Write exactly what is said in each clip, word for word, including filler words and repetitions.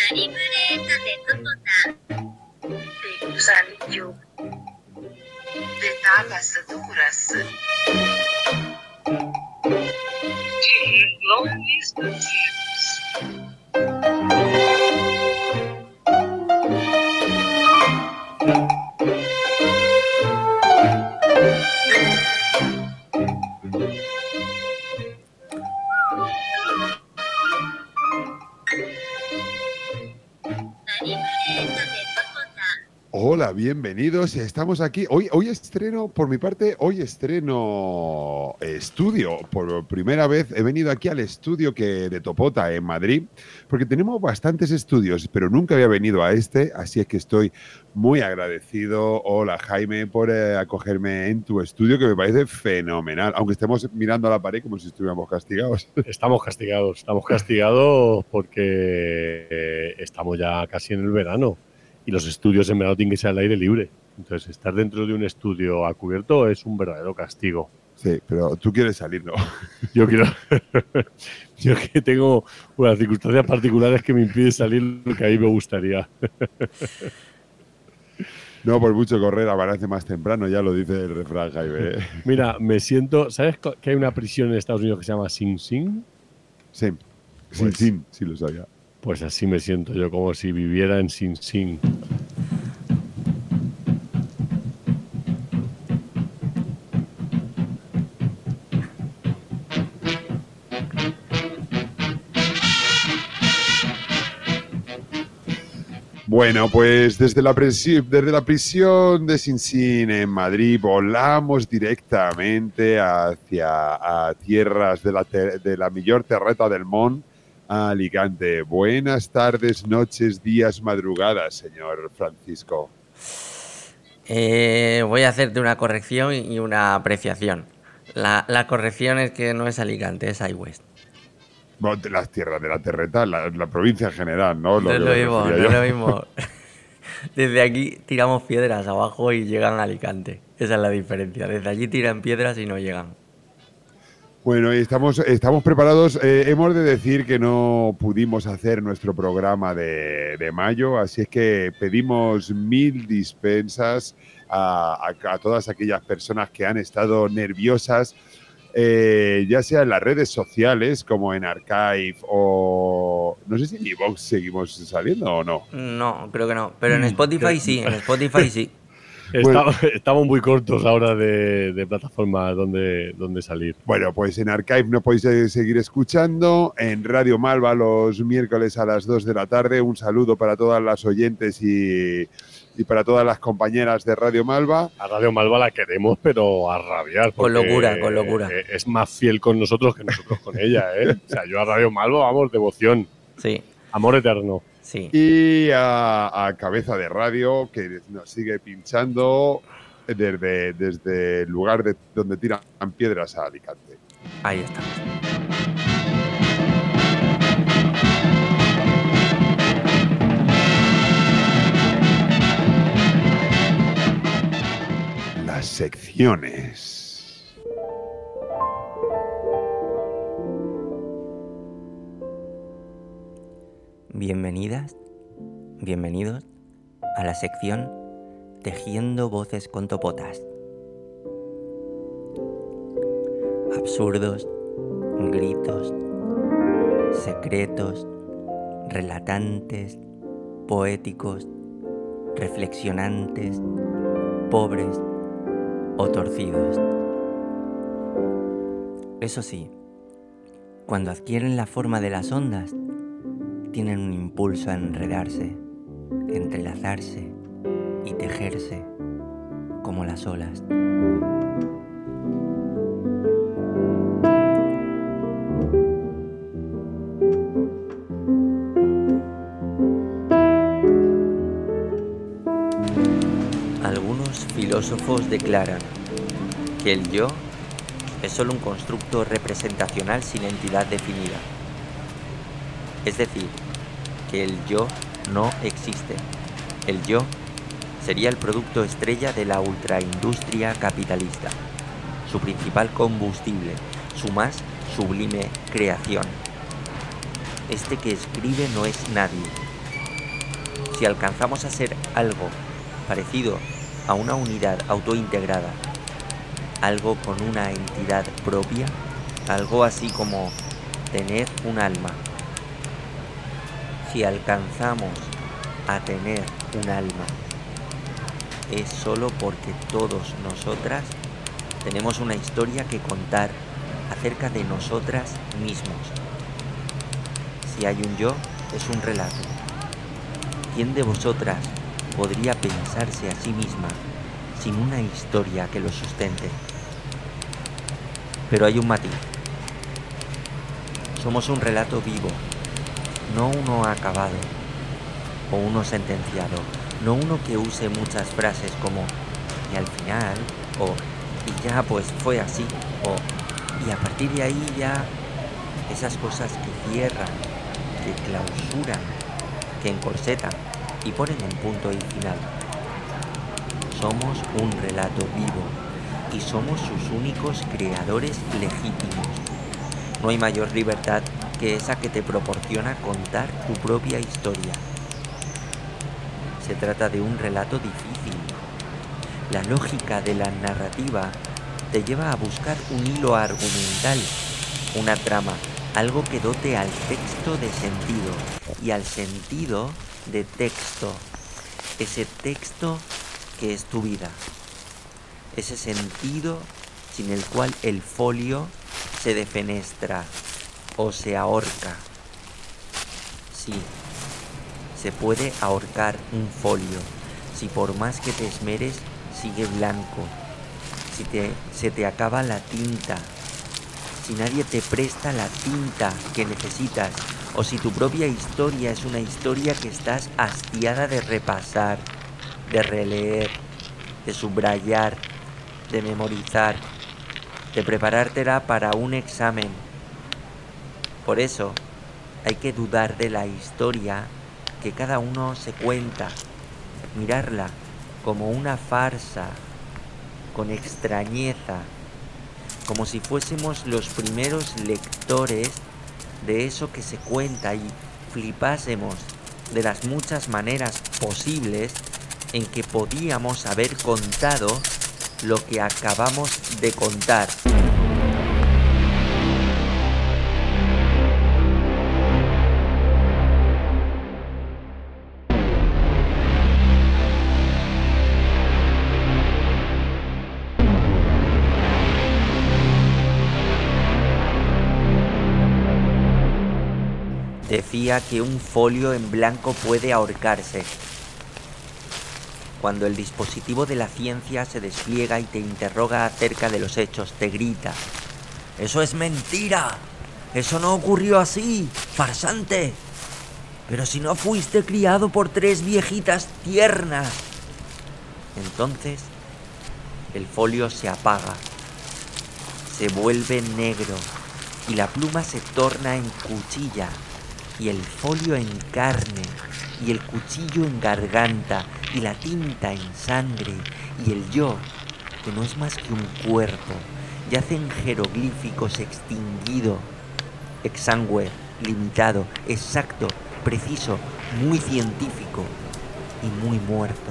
Pecusanio de tapas duras. Lonely Hola, bienvenidos. Estamos aquí. Hoy, hoy estreno, por mi parte, hoy estreno estudio. Por primera vez he venido aquí al estudio que de Topota en Madrid, porque tenemos bastantes estudios, pero nunca había venido a este, así es que estoy muy agradecido. Hola, Jaime, por eh, acogerme en tu estudio, que me parece fenomenal, aunque estemos mirando a la pared como si estuviéramos castigados. Estamos castigados, estamos castigados porque eh, estamos ya casi en el verano. Y los estudios en verano tienen que ser al aire libre. Entonces, estar dentro de un estudio a cubierto es un verdadero castigo. Sí, pero tú quieres salir, ¿no? Yo quiero... Yo que tengo unas circunstancias particulares que me impiden salir lo que a mí me gustaría. No por mucho correr, amanece más temprano, ya lo dice el refrán, Jaime. ¿eh? Mira, me siento... ¿Sabes que hay una prisión en Estados Unidos que se llama Sing Sing? Sí, Sing Pues- Sing, sí lo sabía. Pues así me siento yo, como si viviera en Sing Sing. Bueno, pues desde la, presi- desde la prisión de Sing Sing en Madrid volamos directamente hacia a tierras de la, te- de la millor terreta del món, a Alicante. Buenas tardes, noches, días, madrugadas, señor Francisco. Eh, voy a hacerte una corrección y una apreciación. La, la corrección es que no es Alicante, es iWest. Bueno, de las tierras de la terreta, la, la provincia en general, ¿no? No es que lo me mismo, no refería es yo. lo mismo. Desde aquí tiramos piedras abajo y llegan a Alicante. Esa es la diferencia. Desde allí tiran piedras y no llegan. Bueno, y estamos, estamos preparados. Eh, hemos de decir que no pudimos hacer nuestro programa de, de mayo, así es que pedimos mil dispensas a, a- a todas aquellas personas que han estado nerviosas, eh, ya sea en las redes sociales como en Archive o... No sé si en iVoox seguimos saliendo o no. No, creo que no. Pero en Mm, Spotify que- sí, en Spotify sí. Está- estamos muy cortos ahora de, de plataformas donde, donde salir. Bueno, pues en Archive no podéis eh, seguir escuchando, en Radio Malva los miércoles a las dos de la tarde. Un saludo para todas las oyentes y, y para todas las compañeras de Radio Malva. A Radio Malva la queremos, pero a rabiar. Con porque, locura, con locura. eh, Es más fiel con nosotros que nosotros con ella, ¿eh? O sea, yo a Radio Malva, vamos, devoción. Sí, Amor eterno. sí. Y a, a Cabeza de Radio, que nos sigue pinchando desde, desde el lugar de, donde tiran piedras a Alicante. Ahí está. Las secciones. Bienvenidas, bienvenidos a la sección Tejiendo Voces con Topotas. Absurdos, gritos, secretos, relatantes, poéticos, reflexionantes, pobres o torcidos. Eso sí, cuando adquieren la forma de las ondas, tienen un impulso a enredarse, entrelazarse y tejerse como las olas. Algunos filósofos declaran que el yo es solo un constructo representacional sin entidad definida. Es decir, que el yo no existe. El yo sería el producto estrella de la ultraindustria capitalista, su principal combustible, su más sublime creación. Este que escribe no es nadie, Si alcanzamos a ser algo parecido a una unidad autointegrada, algo con una entidad propia, algo así como tener un alma. Si alcanzamos a tener un alma, es solo porque todos nosotras tenemos una historia que contar acerca de nosotras mismos. Si hay un yo, es un relato. ¿Quién de vosotras podría pensarse a sí misma sin una historia que lo sustente? Pero hay un matiz. Somos un relato vivo, no uno acabado o uno sentenciado, no uno que use muchas frases como y al final, o y ya pues fue así, o y a partir de ahí ya, esas cosas que cierran, que clausuran, que encorsetan y ponen un punto y final. Somos un relato vivo y somos sus únicos creadores legítimos. No hay mayor libertad que esa que te proporciona contar tu propia historia. Se trata de un relato difícil. La lógica de la narrativa te lleva a buscar un hilo argumental, una trama, algo que dote al texto de sentido y al sentido de texto. Ese texto que es tu vida. Ese sentido sin el cual el folio se defenestra o se ahorca. Sí, se puede ahorcar un folio si por más que te esmeres sigue blanco, si te, se te acaba la tinta, si nadie te presta la tinta que necesitas, o si tu propia historia es una historia que estás hastiada de repasar, de releer, de subrayar, de memorizar, de preparártela para un examen. Por eso hay que dudar de la historia que cada uno se cuenta, mirarla como una farsa, con extrañeza, como si fuésemos los primeros lectores de eso que se cuenta y flipásemos de las muchas maneras posibles en que podíamos haber contado lo que acabamos de contar. Decía que un folio en blanco puede ahorcarse. Cuando el dispositivo de la ciencia se despliega y te interroga acerca de los hechos, te grita: ¡eso es mentira! ¡Eso no ocurrió así! ¡Farsante! ¡Pero si no fuiste criado por tres viejitas tiernas! Entonces, el folio se apaga, se vuelve negro y la pluma se torna en cuchilla. Y el folio en carne, y el cuchillo en garganta, y la tinta en sangre, y el yo, que no es más que un cuerpo, yace en jeroglíficos extinguido, exangüe, limitado, exacto, preciso, muy científico y muy muerto.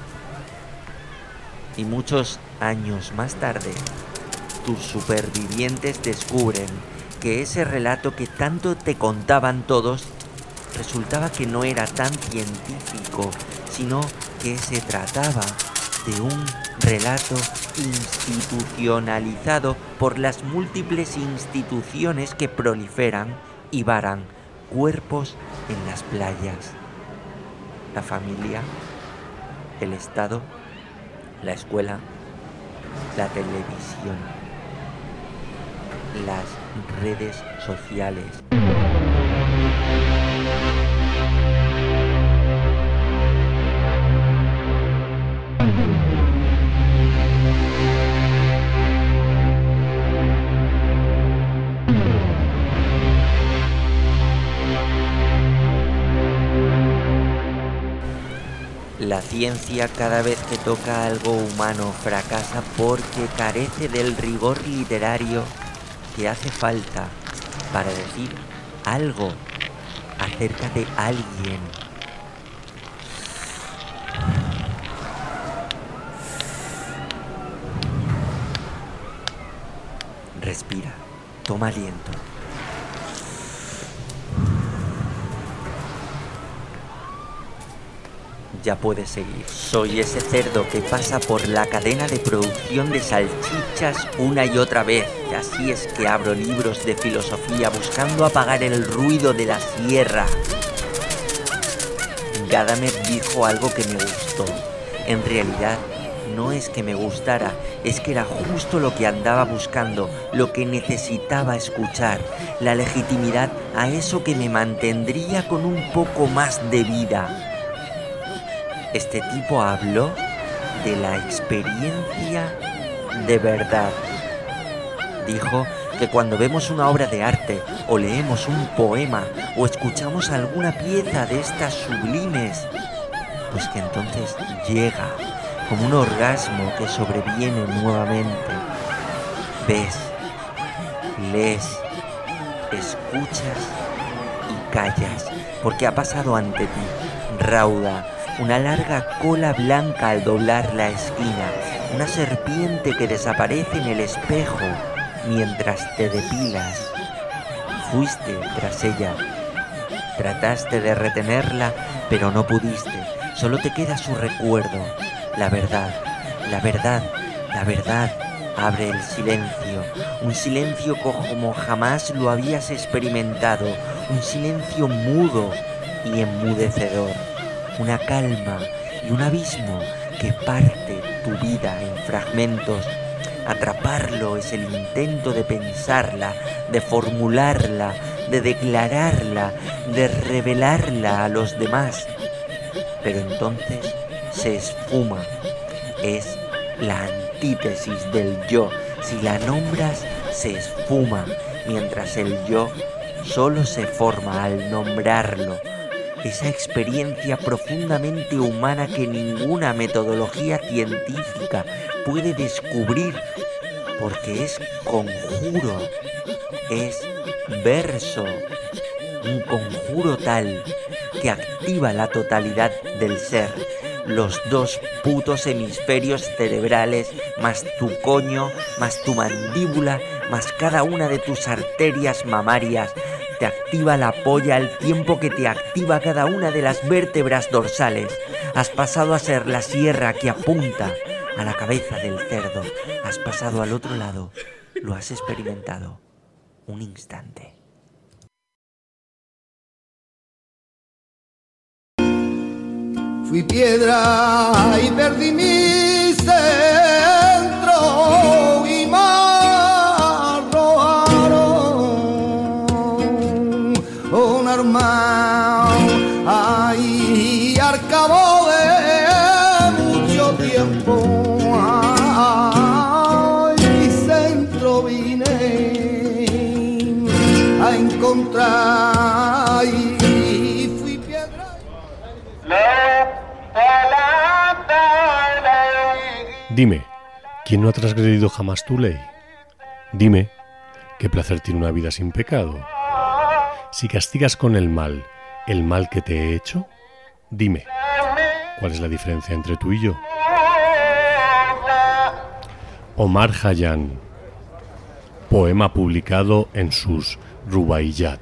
Y muchos años más tarde, tus supervivientes descubren que ese relato que tanto te contaban todos resultaba que no era tan científico, sino que se trataba de un relato institucionalizado por las múltiples instituciones que proliferan y varan cuerpos en las playas. La familia, el Estado, la escuela, la televisión, las redes sociales. La ciencia, cada vez que toca algo humano, fracasa porque carece del rigor literario que hace falta para decir algo acerca de alguien. Respira, toma aliento. Ya puedes seguir. Soy ese cerdo que pasa por la cadena de producción de salchichas una y otra vez. Y así es que abro libros de filosofía buscando apagar el ruido de la sierra. Gadamer dijo algo que me gustó. En realidad, no es que me gustara, es que era justo lo que andaba buscando, lo que necesitaba escuchar, la legitimidad a eso que me mantendría con un poco más de vida. Este tipo habló de la experiencia de verdad. Dijo que cuando vemos una obra de arte, o leemos un poema, o escuchamos alguna pieza de estas sublimes, pues que entonces llega como un orgasmo que sobreviene nuevamente. Ves, lees, escuchas y callas, porque ha pasado ante ti, rauda, una larga cola blanca al doblar la esquina, una serpiente que desaparece en el espejo mientras te depilas. Fuiste tras ella, trataste de retenerla, pero no pudiste, solo te queda su recuerdo. La verdad, la verdad, la verdad abre el silencio, un silencio como jamás lo habías experimentado, un silencio mudo y enmudecedor. Una calma y un abismo que parte tu vida en fragmentos. Atraparlo es el intento de pensarla, de formularla, de declararla, de revelarla a los demás. Pero entonces se esfuma. Es la antítesis del yo. Si la nombras, se esfuma, mientras el yo solo se forma al nombrarlo. Esa experiencia profundamente humana que ninguna metodología científica puede descubrir, porque es conjuro, es verso, un conjuro tal que activa la totalidad del ser, los dos putos hemisferios cerebrales, más tu coño, más tu mandíbula, más cada una de tus arterias mamarias. Te activa la polla al tiempo que te activa cada una de las vértebras dorsales. Has pasado a ser la sierra que apunta a la cabeza del cerdo. Has pasado al otro lado. Lo has experimentado. Un instante. Fui piedra y perdí mi centro y me arrojaron un arma ahí al cabo de mucho tiempo. Ay, mi centro vine a encontrar y fui piedra. Dime, ¿quién no ha transgredido jamás tu ley? Dime, ¿qué placer tiene una vida sin pecado? Si castigas con el mal, el mal que te he hecho, dime, ¿cuál es la diferencia entre tú y yo? Omar Khayyam, poema publicado en sus Rubaiyat.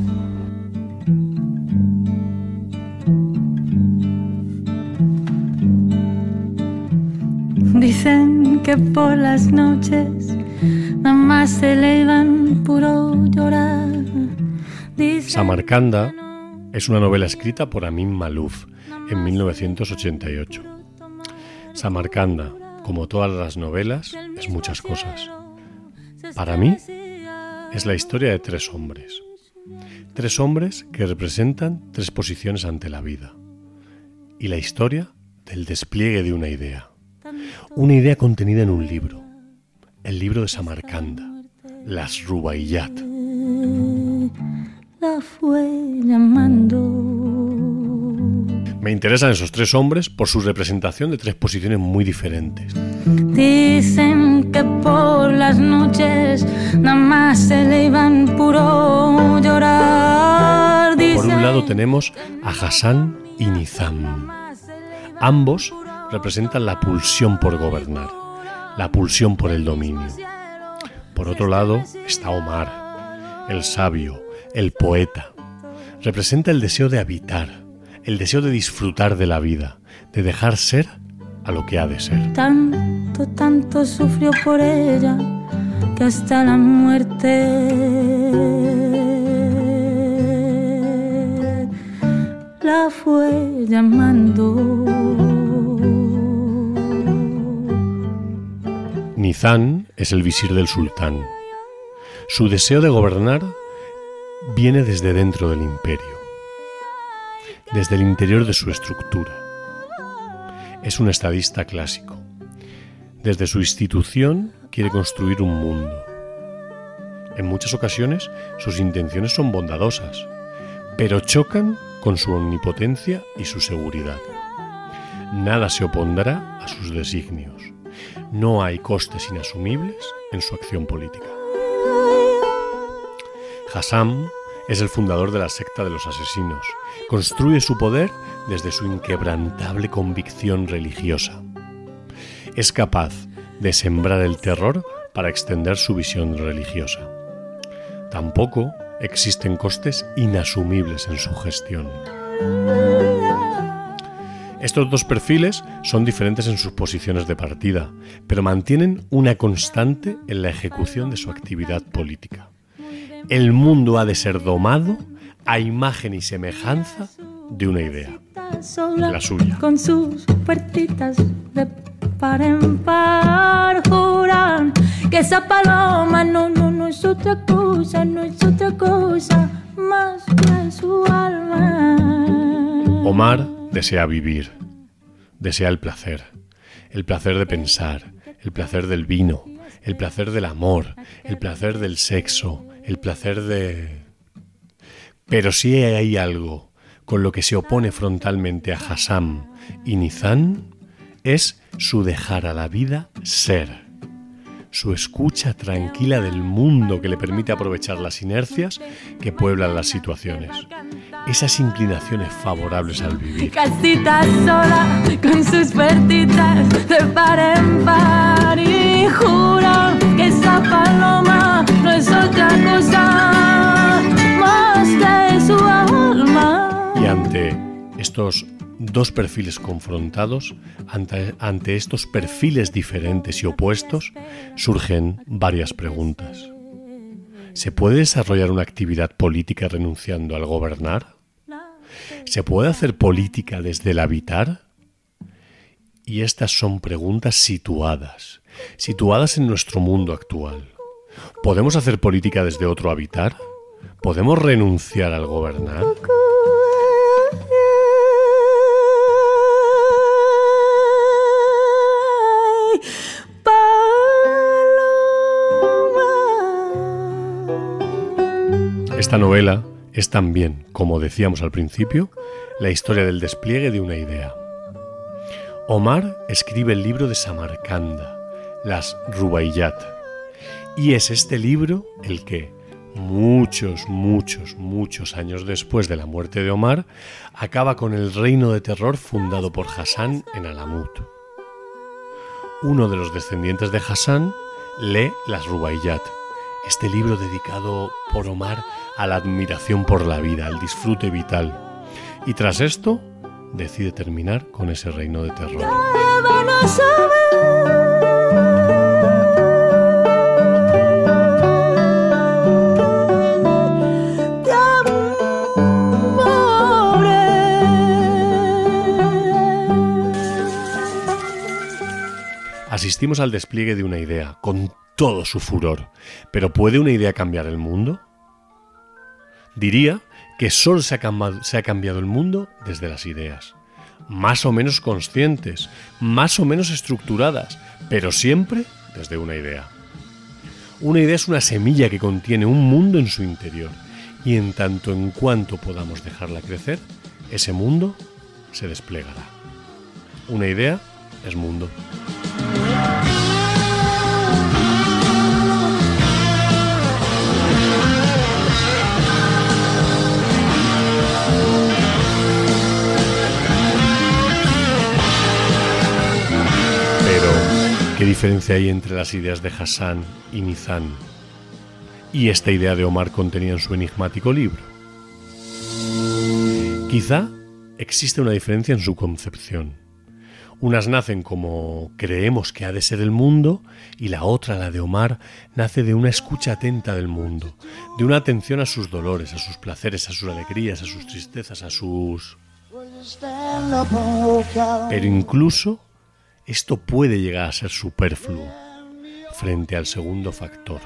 Dicen que por las noches nada más se elevan puro llorar. Dicen Samarcanda es una novela escrita por Amin Maalouf en mil novecientos ochenta y ocho. Samarcanda, como todas las novelas, es muchas cosas. Para mí, es la historia de tres hombres. Tres hombres que representan tres posiciones ante la vida. Y la historia del despliegue de una idea. Una idea contenida en un libro. El libro de Samarcanda, las Rubaiyat. La fue llamando. Me interesan esos tres hombres por su representación de tres posiciones muy diferentes. Dicen que por las noches nada más se le iban puro llorar. Por un lado tenemos a Hassan y Nizam. Ambos representan la pulsión por gobernar, la pulsión por el dominio. Por otro lado está Omar, el sabio, el poeta. Representa el deseo de habitar, el deseo de disfrutar de la vida, de dejar ser a lo que ha de ser. Tanto, tanto sufrió por ella que hasta la muerte la fue llamando. Nizam es el visir del sultán. Su deseo de gobernar viene desde dentro del imperio, desde el interior de su estructura. Es un estadista clásico. Desde su institución quiere construir un mundo. En muchas ocasiones sus intenciones son bondadosas, pero chocan con su omnipotencia y su seguridad. Nada se opondrá a sus designios. No hay costes inasumibles en su acción política. Hassam es el fundador de la secta de los asesinos. Construye su poder desde su inquebrantable convicción religiosa. Es capaz de sembrar el terror para extender su visión religiosa. Tampoco existen costes inasumibles en su gestión. Estos dos perfiles son diferentes en sus posiciones de partida, pero mantienen una constante en la ejecución de su actividad política. El mundo ha de ser domado a imagen y semejanza de una idea, la suya. Con sus puertitas de par en par juran que esa paloma no, no, no es otra cosa, no es otra cosa más que su alma. Omar desea vivir, desea el placer, el placer de pensar, el placer del vino, el placer del amor, el placer del sexo, el placer de... Pero si hay algo con lo que se opone frontalmente a Hassam y Nizam, es su dejar a la vida ser, su escucha tranquila del mundo que le permite aprovechar las inercias que pueblan las situaciones, esas inclinaciones favorables al vivir. Casita sola con sus puertitas de par en par y jura que esa paloma no es otra cosa más que su alma. Y ante estos dos perfiles confrontados, ante, ante estos perfiles diferentes y opuestos, surgen varias preguntas. ¿Se puede desarrollar una actividad política renunciando al gobernar? ¿Se puede hacer política desde el habitar? Y estas son preguntas situadas, situadas en nuestro mundo actual. ¿Podemos hacer política desde otro habitar? ¿Podemos renunciar al gobernar? Esta novela es también, como decíamos al principio, la historia del despliegue de una idea. Omar escribe el libro de Samarcanda, las Rubaiyat, y es este libro el que, muchos, muchos, muchos años después de la muerte de Omar, acaba con el reino de terror fundado por Hassan en Alamut. Uno de los descendientes de Hassan lee las Rubaiyat, este libro dedicado por Omar a la admiración por la vida, al disfrute vital. Y tras esto, decide terminar con ese reino de terror. Asistimos al despliegue de una idea, con todo su furor. ¿Pero puede una idea cambiar el mundo? Diría que solo se ha, cambiado, se ha cambiado el mundo desde las ideas, más o menos conscientes, más o menos estructuradas, pero siempre desde una idea. Una idea es una semilla que contiene un mundo en su interior, y en tanto en cuanto podamos dejarla crecer, ese mundo se desplegará. Una idea es mundo. ¿Qué diferencia hay entre las ideas de Hassan y Nizam y esta idea de Omar contenida en su enigmático libro? Quizá existe una diferencia en su concepción. Unas nacen como creemos que ha de ser el mundo y la otra, la de Omar, nace de una escucha atenta del mundo, de una atención a sus dolores, a sus placeres, a sus alegrías, a sus tristezas, a sus... Pero incluso esto puede llegar a ser superfluo frente al segundo factor.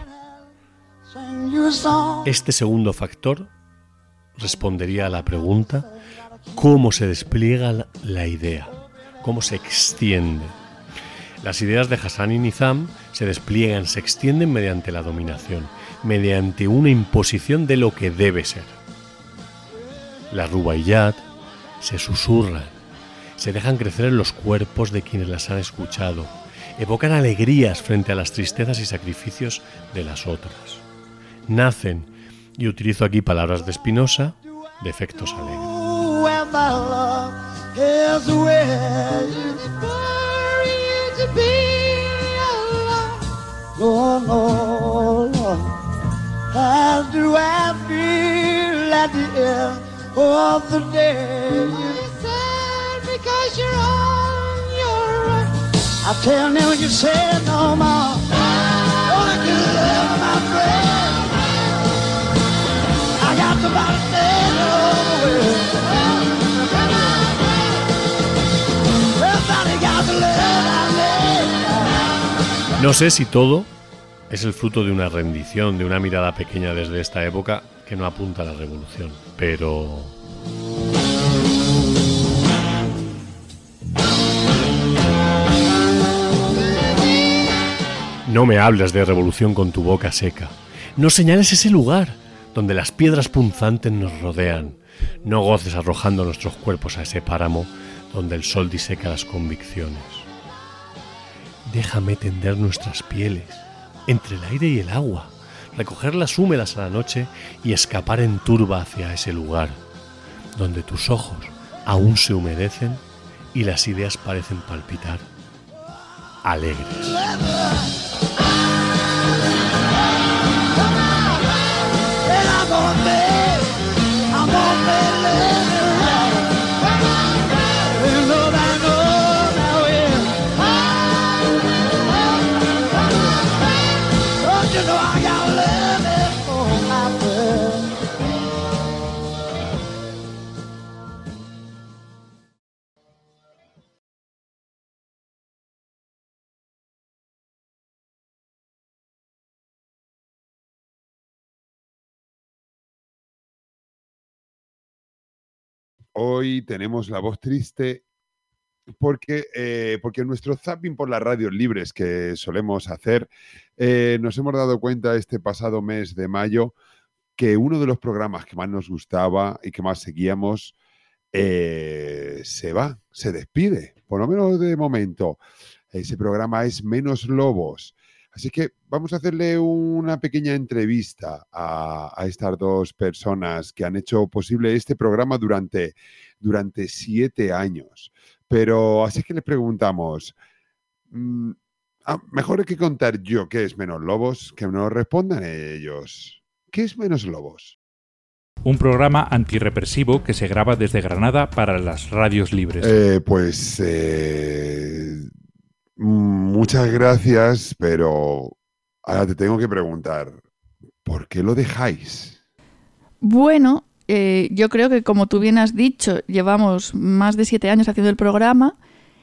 Este segundo factor respondería a la pregunta: ¿cómo se despliega la idea? ¿Cómo se extiende? Las ideas de Hassan y Nizam se despliegan, se extienden mediante la dominación, mediante una imposición de lo que debe ser. Las rubaiyat se susurran, se dejan crecer en los cuerpos de quienes las han escuchado, evocan alegrías frente a las tristezas y sacrificios de las otras. Nacen, y utilizo aquí palabras de Spinoza, de efectos alegres. Is where you for you to be alive. Lord, Lord, Lord, how do I feel at the end of the day? You're sad because you're on your own. I tell them you said no more. Gonna get love, my friend. I got the body dead all the way. No sé si todo es el fruto de una rendición, de una mirada pequeña desde esta época que no apunta a la revolución, pero... No me hables de revolución con tu boca seca. No señales ese lugar donde las piedras punzantes nos rodean. No goces arrojando nuestros cuerpos a ese páramo donde el sol diseca las convicciones. Déjame tender nuestras pieles entre el aire y el agua, recogerlas húmedas a la noche y escapar en turba hacia ese lugar donde tus ojos aún se humedecen y las ideas parecen palpitar alegres. Hoy tenemos la voz triste porque, eh, porque en nuestro zapping por las radios libres que solemos hacer, eh, nos hemos dado cuenta este pasado mes de mayo que uno de los programas que más nos gustaba y que más seguíamos eh, se va, se despide, por lo menos de momento. Ese programa es Menos Lobos. Así que vamos a hacerle una pequeña entrevista a, a estas dos personas que han hecho posible este programa durante, durante siete años. Pero así que les preguntamos, mmm, ah, mejor que contar yo qué es Menos Lobos, que nos respondan ellos. ¿Qué es Menos Lobos? Un programa antirrepresivo que se graba desde Granada para las radios libres. Eh, pues... Eh... Muchas gracias, pero ahora te tengo que preguntar, ¿por qué lo dejáis? Bueno, eh, yo creo que como tú bien has dicho, llevamos más de siete años haciendo el programa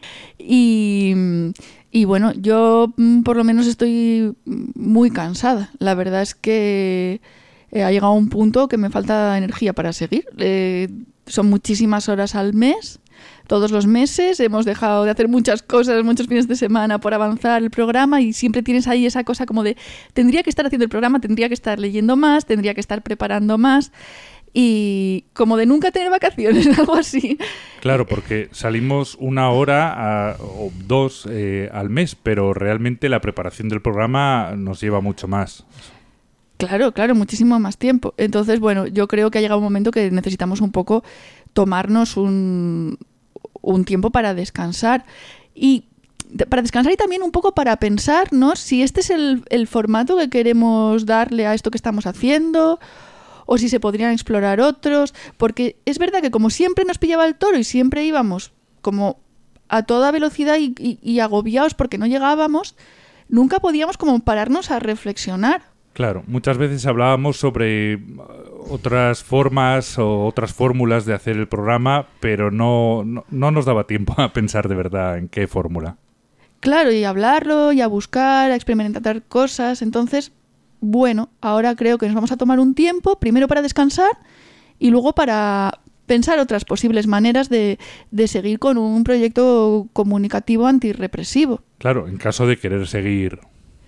y, y bueno, yo por lo menos estoy muy cansada. La verdad es que eh, ha llegado un punto que me falta energía para seguir. Eh, son muchísimas horas al mes. Todos los meses hemos dejado de hacer muchas cosas, muchos fines de semana por avanzar el programa y siempre tienes ahí esa cosa como de tendría que estar haciendo el programa, tendría que estar leyendo más, tendría que estar preparando más y como de nunca tener vacaciones, algo así. Claro, porque salimos una hora a, o dos eh, al mes, pero realmente la preparación del programa nos lleva mucho más. Claro, claro, muchísimo más tiempo. Entonces, bueno, yo creo que ha llegado un momento que necesitamos un poco tomarnos un... un tiempo para descansar y para descansar y también un poco para pensar, ¿no? Si este es el, el formato que queremos darle a esto que estamos haciendo, o si se podrían explorar otros, porque es verdad que como siempre nos pillaba el toro y siempre íbamos como a toda velocidad y, y, y agobiados porque no llegábamos, nunca podíamos como pararnos a reflexionar. Claro, muchas veces hablábamos sobre otras formas o otras fórmulas de hacer el programa, pero no, no, no nos daba tiempo a pensar de verdad en qué fórmula. Claro, y hablarlo, y a buscar, a experimentar cosas. Entonces, bueno, ahora creo que nos vamos a tomar un tiempo, primero para descansar y luego para pensar otras posibles maneras de, de seguir con un proyecto comunicativo antirrepresivo. Claro, en caso de querer seguir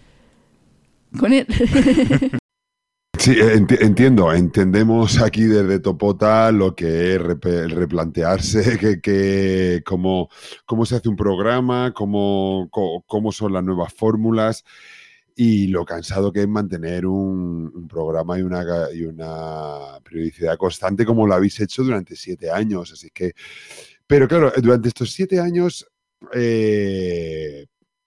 con él. Sí, enti- entiendo, entendemos aquí desde Topota lo que es rep- replantearse que, que cómo, cómo se hace un programa, cómo, co- cómo son las nuevas fórmulas y lo cansado que es mantener un, un programa y una, y una periodicidad constante como lo habéis hecho durante siete años. Así que, pero claro, durante estos siete años eh,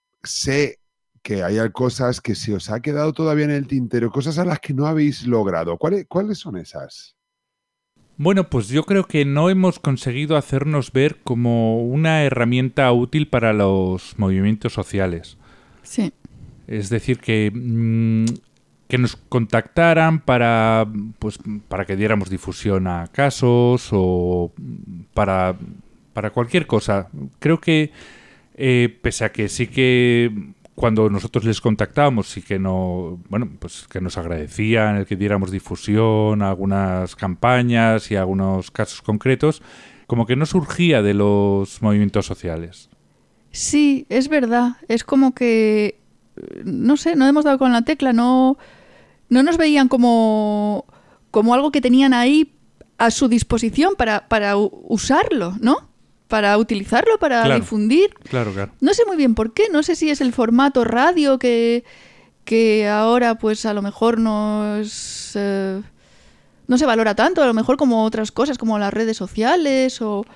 sé que hay cosas que se os ha quedado todavía en el tintero, cosas a las que no habéis logrado. ¿Cuáles, cuáles son esas? Bueno, pues yo creo que no hemos conseguido hacernos ver como una herramienta útil para los movimientos sociales. Sí. Es decir, que, mmm, que nos contactaran para, pues, para que diéramos difusión a casos o para, para cualquier cosa. Creo que, eh, pese a que sí que cuando nosotros les contactábamos sí que no, bueno, pues que nos agradecían el que diéramos difusión a algunas campañas y a algunos casos concretos, como que no surgía de los movimientos sociales. Sí, es verdad. Es como que, no sé, no hemos dado con la tecla, no, no nos veían como, como algo que tenían ahí a su disposición para, para usarlo, ¿no? Para utilizarlo, para claro, difundir. Claro, claro. No sé muy bien por qué, no sé si es el formato radio que, que ahora pues a lo mejor no, es, eh, no se valora tanto, a lo mejor como otras cosas, como las redes sociales o,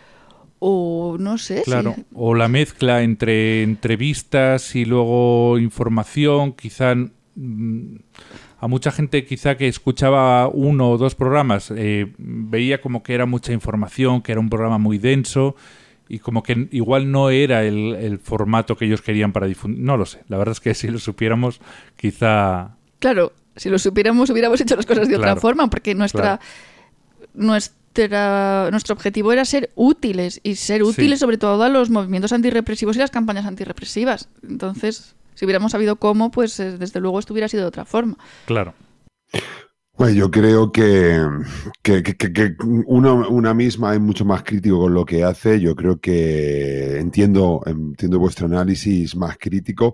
o no sé. Claro, si... o la mezcla entre entrevistas y luego información, quizá mmm, a mucha gente quizá que escuchaba uno o dos programas eh, veía como que era mucha información, que era un programa muy denso y como que igual no era el, el formato que ellos querían para difundir. No lo sé, la verdad es que si lo supiéramos quizá... Claro, si lo supiéramos hubiéramos hecho las cosas de claro, otra forma porque nuestra, claro. nuestra, nuestro objetivo era ser útiles y ser útiles sí. sobre todo a los movimientos antirrepresivos y las campañas antirrepresivas. Entonces... Si hubiéramos sabido cómo, pues desde luego esto hubiera sido de otra forma. Claro. Bueno, yo creo que, que, que, que una, una misma es mucho más crítico con lo que hace. Yo creo que entiendo, entiendo vuestro análisis más crítico,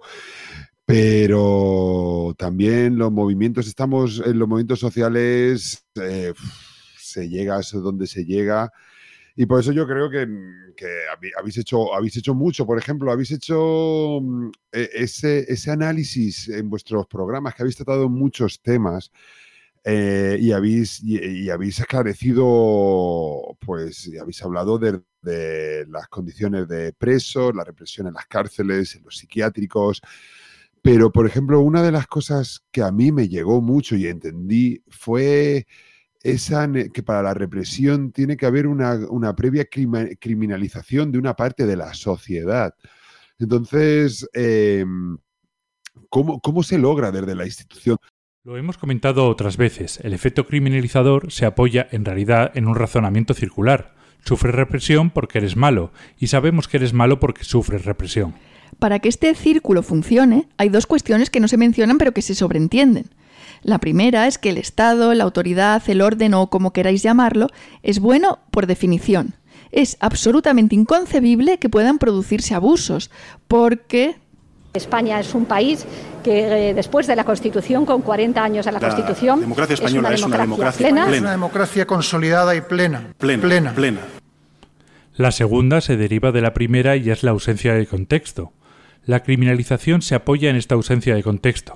pero también los movimientos, estamos en los movimientos sociales, eh, se llega a eso donde se llega. Y por eso yo creo que, que habéis hecho, habéis hecho mucho. Por ejemplo, habéis hecho ese, ese análisis en vuestros programas, que habéis tratado muchos temas eh, y, habéis, y, y habéis esclarecido, pues, y habéis hablado de, de las condiciones de presos, la represión en las cárceles, en los psiquiátricos. Pero, por ejemplo, una de las cosas que a mí me llegó mucho y entendí fue... Esa, que para la represión tiene que haber una, una previa criminalización de una parte de la sociedad. Entonces, eh, ¿cómo, ¿cómo se logra desde la institución? Lo hemos comentado otras veces. El efecto criminalizador se apoya en realidad en un razonamiento circular. Sufres represión porque eres malo y sabemos que eres malo porque sufres represión. Para que este círculo funcione, hay dos cuestiones que no se mencionan pero que se sobreentienden. La primera es que el Estado, la autoridad, el orden o como queráis llamarlo, es bueno por definición. Es absolutamente inconcebible que puedan producirse abusos, porque... España es un país que eh, después de la Constitución, con cuarenta años de la, la Constitución, democracia española es una democracia, es una democracia plena. plena. Es una democracia consolidada y plena. Plena, plena. plena. La segunda se deriva de la primera y es la ausencia de contexto. La criminalización se apoya en esta ausencia de contexto.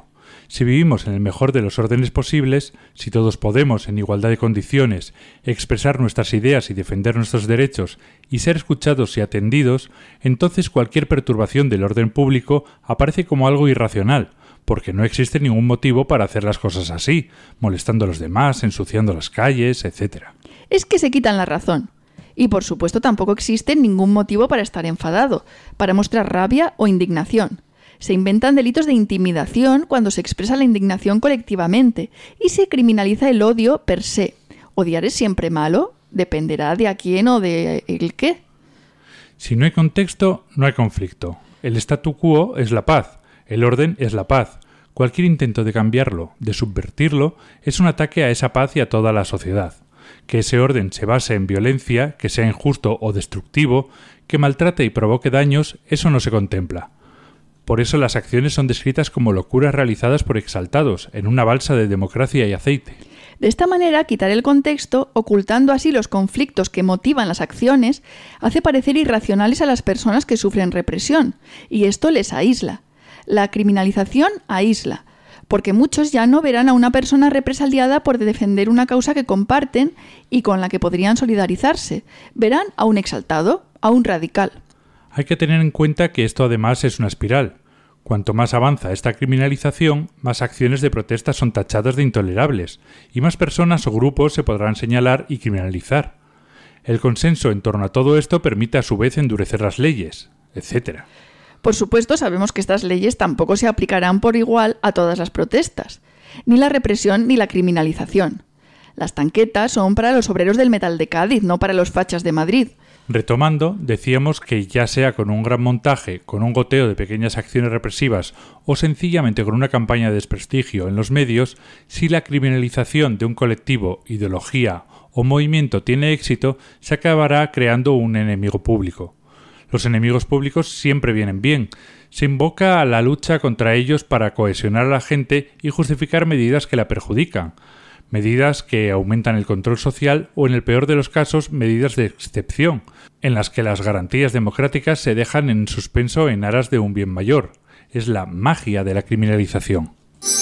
Si vivimos en el mejor de los órdenes posibles, si todos podemos, en igualdad de condiciones, expresar nuestras ideas y defender nuestros derechos y ser escuchados y atendidos, entonces cualquier perturbación del orden público aparece como algo irracional, porque no existe ningún motivo para hacer las cosas así, molestando a los demás, ensuciando las calles, etcétera. Es que se quitan la razón. Y por supuesto tampoco existe ningún motivo para estar enfadado, para mostrar rabia o indignación. Se inventan delitos de intimidación cuando se expresa la indignación colectivamente y se criminaliza el odio per se. ¿Odiar es siempre malo? Dependerá de a quién o de el qué. Si no hay contexto, no hay conflicto. El statu quo es la paz, el orden es la paz. Cualquier intento de cambiarlo, de subvertirlo, es un ataque a esa paz y a toda la sociedad. Que ese orden se base en violencia, que sea injusto o destructivo, que maltrate y provoque daños, eso no se contempla. Por eso las acciones son descritas como locuras realizadas por exaltados, en una balsa de democracia y aceite. De esta manera, quitar el contexto, ocultando así los conflictos que motivan las acciones, hace parecer irracionales a las personas que sufren represión, y esto les aísla. La criminalización aísla, porque muchos ya no verán a una persona represaliada por defender una causa que comparten y con la que podrían solidarizarse. Verán a un exaltado, a un radical. Hay que tener en cuenta que esto además es una espiral. Cuanto más avanza esta criminalización, más acciones de protesta son tachadas de intolerables, y más personas o grupos se podrán señalar y criminalizar. El consenso en torno a todo esto permite a su vez endurecer las leyes, etcétera. Por supuesto, sabemos que estas leyes tampoco se aplicarán por igual a todas las protestas, ni la represión ni la criminalización. Las tanquetas son para los obreros del metal de Cádiz, no para los fachas de Madrid. Retomando, decíamos que ya sea con un gran montaje, con un goteo de pequeñas acciones represivas o sencillamente con una campaña de desprestigio en los medios, si la criminalización de un colectivo, ideología o movimiento tiene éxito, se acabará creando un enemigo público. Los enemigos públicos siempre vienen bien. Se invoca a la lucha contra ellos para cohesionar a la gente y justificar medidas que la perjudican. Medidas que aumentan el control social o, en el peor de los casos, medidas de excepción, en las que las garantías democráticas se dejan en suspenso en aras de un bien mayor. Es la magia de la criminalización.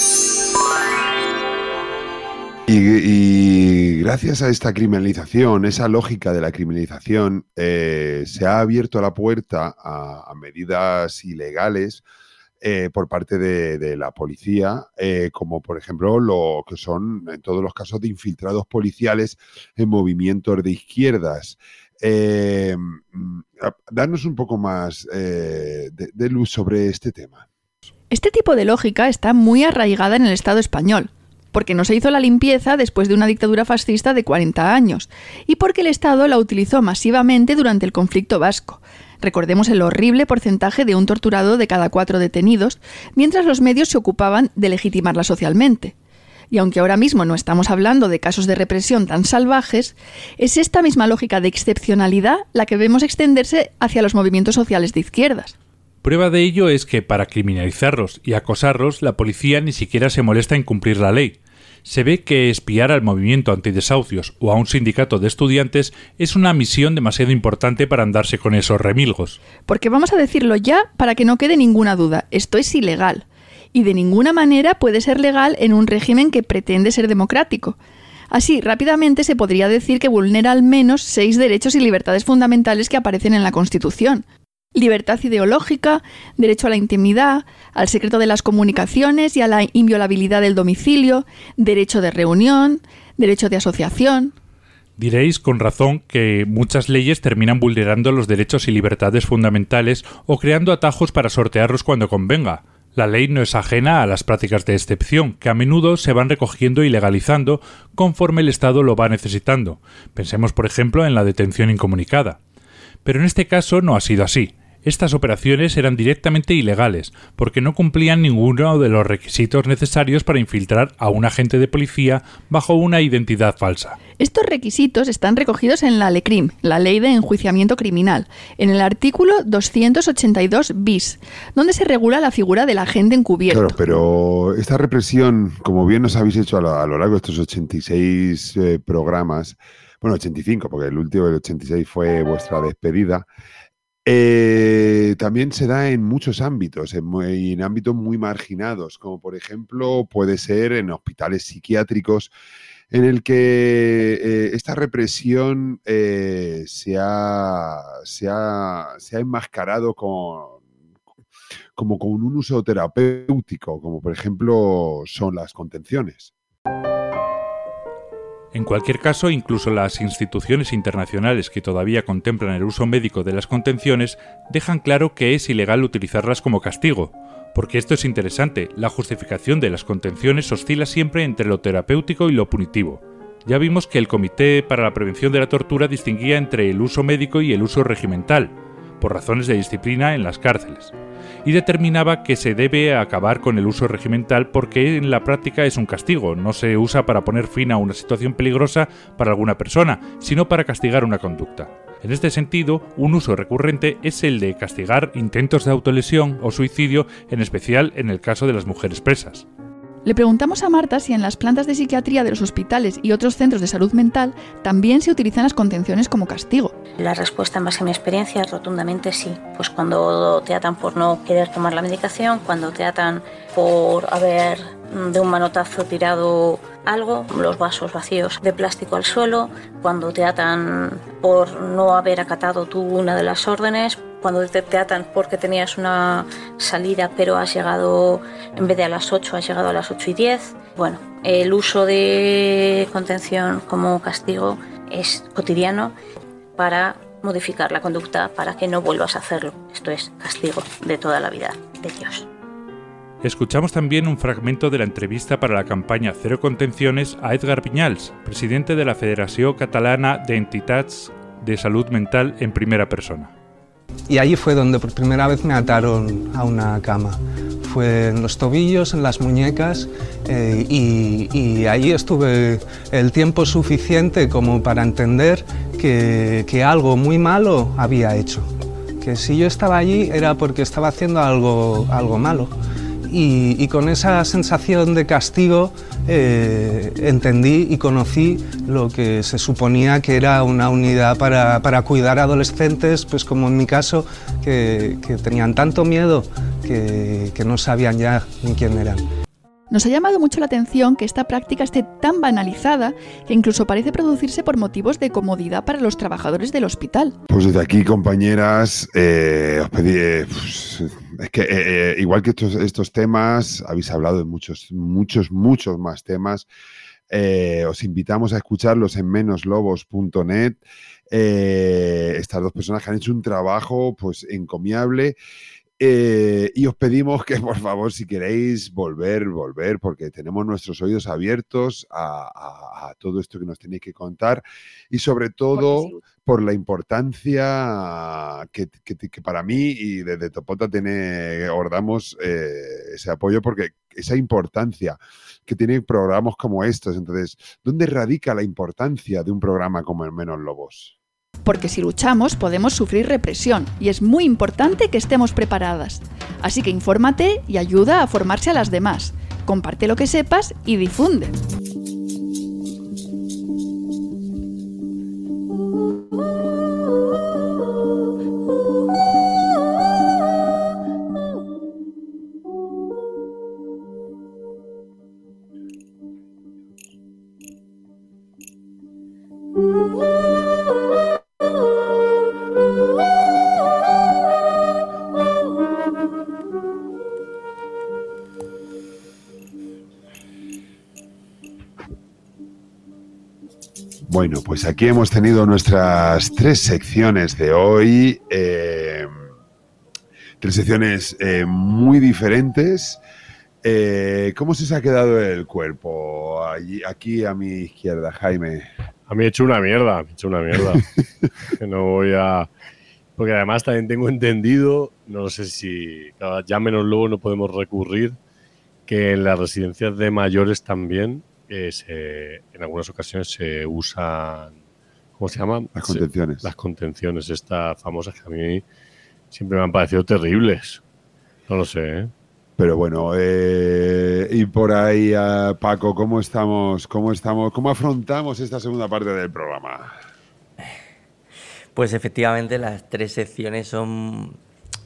Y, y gracias a esta criminalización, esa lógica de la criminalización, eh, se ha abierto la puerta a, a medidas ilegales eh, por parte de, de la policía, eh, como por ejemplo lo que son en todos los casos de infiltrados policiales en movimientos de izquierdas. Eh, danos un poco más eh, de, de luz sobre este tema. Este tipo de lógica está muy arraigada en el Estado español, porque no se hizo la limpieza después de una dictadura fascista de cuarenta años, y porque el Estado la utilizó masivamente durante el conflicto vasco. Recordemos el horrible porcentaje de un torturado de cada cuatro detenidos, mientras los medios se ocupaban de legitimarla socialmente. Y aunque ahora mismo no estamos hablando de casos de represión tan salvajes, es esta misma lógica de excepcionalidad la que vemos extenderse hacia los movimientos sociales de izquierdas. Prueba de ello es que para criminalizarlos y acosarlos, la policía ni siquiera se molesta en cumplir la ley. Se ve que espiar al movimiento antidesahucios o a un sindicato de estudiantes es una misión demasiado importante para andarse con esos remilgos. Porque vamos a decirlo ya para que no quede ninguna duda, esto es ilegal. Y de ninguna manera puede ser legal en un régimen que pretende ser democrático. Así, rápidamente se podría decir que vulnera al menos seis derechos y libertades fundamentales que aparecen en la Constitución. Libertad ideológica, derecho a la intimidad, al secreto de las comunicaciones y a la inviolabilidad del domicilio, derecho de reunión, derecho de asociación. Diréis con razón que muchas leyes terminan vulnerando los derechos y libertades fundamentales o creando atajos para sortearlos cuando convenga. La ley no es ajena a las prácticas de excepción, que a menudo se van recogiendo y legalizando conforme el Estado lo va necesitando. Pensemos, por ejemplo, en la detención incomunicada. Pero en este caso no ha sido así. Estas operaciones eran directamente ilegales, porque no cumplían ninguno de los requisitos necesarios para infiltrar a un agente de policía bajo una identidad falsa. Estos requisitos están recogidos en la LECRIM, la Ley de Enjuiciamiento Criminal, en el artículo doscientos ochenta y dos bis, donde se regula la figura del agente encubierto. Claro, pero esta represión, como bien nos habéis hecho a lo, a lo largo de estos ochenta y seis eh, programas, bueno, ochenta y cinco, porque el último del ochenta y seis fue vuestra despedida, Eh, también se da en muchos ámbitos, en, muy, en ámbitos muy marginados, como por ejemplo puede ser en hospitales psiquiátricos, en el que eh, esta represión eh, se, ha, se, ha, se ha enmascarado con, como con un uso terapéutico, como por ejemplo son las contenciones. En cualquier caso, incluso las instituciones internacionales que todavía contemplan el uso médico de las contenciones dejan claro que es ilegal utilizarlas como castigo. Porque esto es interesante, la justificación de las contenciones oscila siempre entre lo terapéutico y lo punitivo. Ya vimos que el Comité para la Prevención de la Tortura distinguía entre el uso médico y el uso regimental, por razones de disciplina en las cárceles, y determinaba que se debe acabar con el uso regimental porque en la práctica es un castigo, no se usa para poner fin a una situación peligrosa para alguna persona, sino para castigar una conducta. En este sentido, un uso recurrente es el de castigar intentos de autolesión o suicidio, en especial en el caso de las mujeres presas. Le preguntamos a Marta si en las plantas de psiquiatría de los hospitales y otros centros de salud mental también se utilizan las contenciones como castigo. La respuesta en base a mi experiencia es rotundamente sí. Pues cuando te atan por no querer tomar la medicación, cuando te atan por haber de un manotazo tirado algo, los vasos vacíos de plástico al suelo, cuando te atan por no haber acatado tú una de las órdenes, cuando te, te atan porque tenías una salida pero has llegado, en vez de a las ocho, has llegado a las ocho y diez. Bueno, el uso de contención como castigo es cotidiano para modificar la conducta para que no vuelvas a hacerlo. Esto es castigo de toda la vida de Dios. Escuchamos también un fragmento de la entrevista para la campaña Cero Contenciones a Edgar Viñals, presidente de la Federació Catalana de Entitats de Salud Mental en primera persona. Y allí fue donde por primera vez me ataron a una cama. Fue en los tobillos, en las muñecas, eh, y, y ahí estuve el tiempo suficiente como para entender que, que algo muy malo había hecho. Que si yo estaba allí era porque estaba haciendo algo, algo malo. Y, y con esa sensación de castigo eh, entendí y conocí lo que se suponía que era una unidad para, para cuidar a adolescentes, pues como en mi caso, que, que tenían tanto miedo que, que no sabían ya ni quién eran. Nos ha llamado mucho la atención que esta práctica esté tan banalizada que incluso parece producirse por motivos de comodidad para los trabajadores del hospital. Pues desde aquí, compañeras, eh, os pedí... Eh, pues, es que eh, eh, igual que estos, estos temas, habéis hablado de muchos, muchos, muchos más temas. Eh, os invitamos a escucharlos en menos lobos punto net. Eh, estas dos personas que han hecho un trabajo pues encomiable. Eh, y os pedimos que, por favor, si queréis volver, volver, porque tenemos nuestros oídos abiertos a, a, a todo esto que nos tenéis que contar y sobre todo por la importancia que, que, que para mí y desde Topota tiene, os damos eh, ese apoyo porque esa importancia que tienen programas como estos. Entonces, ¿dónde radica la importancia de un programa como el Menos Lobos? Porque si luchamos podemos sufrir represión y es muy importante que estemos preparadas. Así que infórmate y ayuda a formarse a las demás. Comparte lo que sepas y difunde. Bueno, pues aquí hemos tenido nuestras tres secciones de hoy, eh, tres secciones eh, muy diferentes. Eh, ¿Cómo se os ha quedado el cuerpo? Allí, aquí a mi izquierda, Jaime. A mí he hecho una mierda, he hecho una mierda. No voy a... Porque además también tengo entendido, no sé si ya menos luego no podemos recurrir, que en las residencias de mayores también Eh, se, en algunas ocasiones se usan, ¿cómo se llaman? Las contenciones. Se, las contenciones, estas famosas que a mí siempre me han parecido terribles. No lo sé, ¿eh? Pero bueno, eh, y por ahí, uh, Paco, ¿cómo estamos? ¿Cómo estamos? ¿Cómo afrontamos esta segunda parte del programa? Pues efectivamente las tres secciones son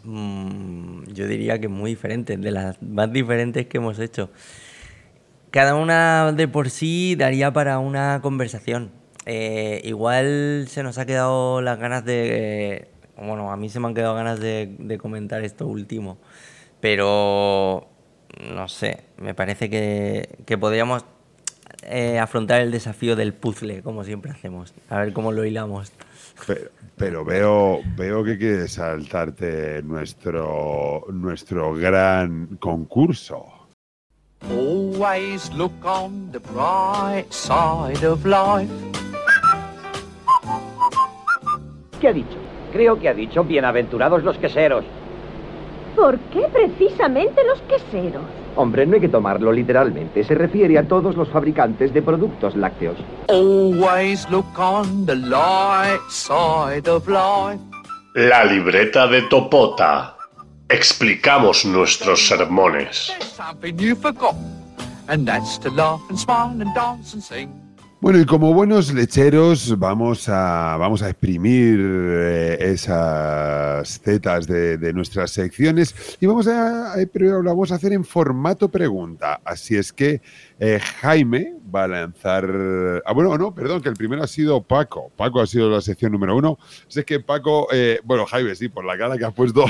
Mm, yo diría que muy diferentes, de las más diferentes que hemos hecho. Cada una de por sí daría para una conversación. Eh, igual se nos ha quedado las ganas de... Eh, bueno, a mí se me han quedado ganas de, de comentar esto último. Pero, no sé, me parece que, que podríamos eh, afrontar el desafío del puzzle, como siempre hacemos. A ver cómo lo hilamos. Pero, pero veo, veo que quieres saltarte nuestro, nuestro gran concurso. Always look on the bright side of life. ¿Qué ha dicho? Creo que ha dicho bienaventurados los queseros. ¿Por qué precisamente los queseros? Hombre, no hay que tomarlo literalmente. Se refiere a todos los fabricantes de productos lácteos. Always look on the light side of life. La libreta de Topota. Explicamos nuestros sermones. Something you've forgotten, and that's to laugh and smile and dance and sing. Bueno, y como buenos lecheros vamos a, vamos a exprimir eh, esas tetas de, de nuestras secciones y vamos a, eh, pero lo vamos a hacer en formato pregunta. Así es que eh, Jaime va a lanzar... Ah, bueno, no, perdón, que el primero ha sido Paco. Paco ha sido la sección número uno. Así es que Paco... Eh, bueno, Jaime, sí, por la cara que has puesto...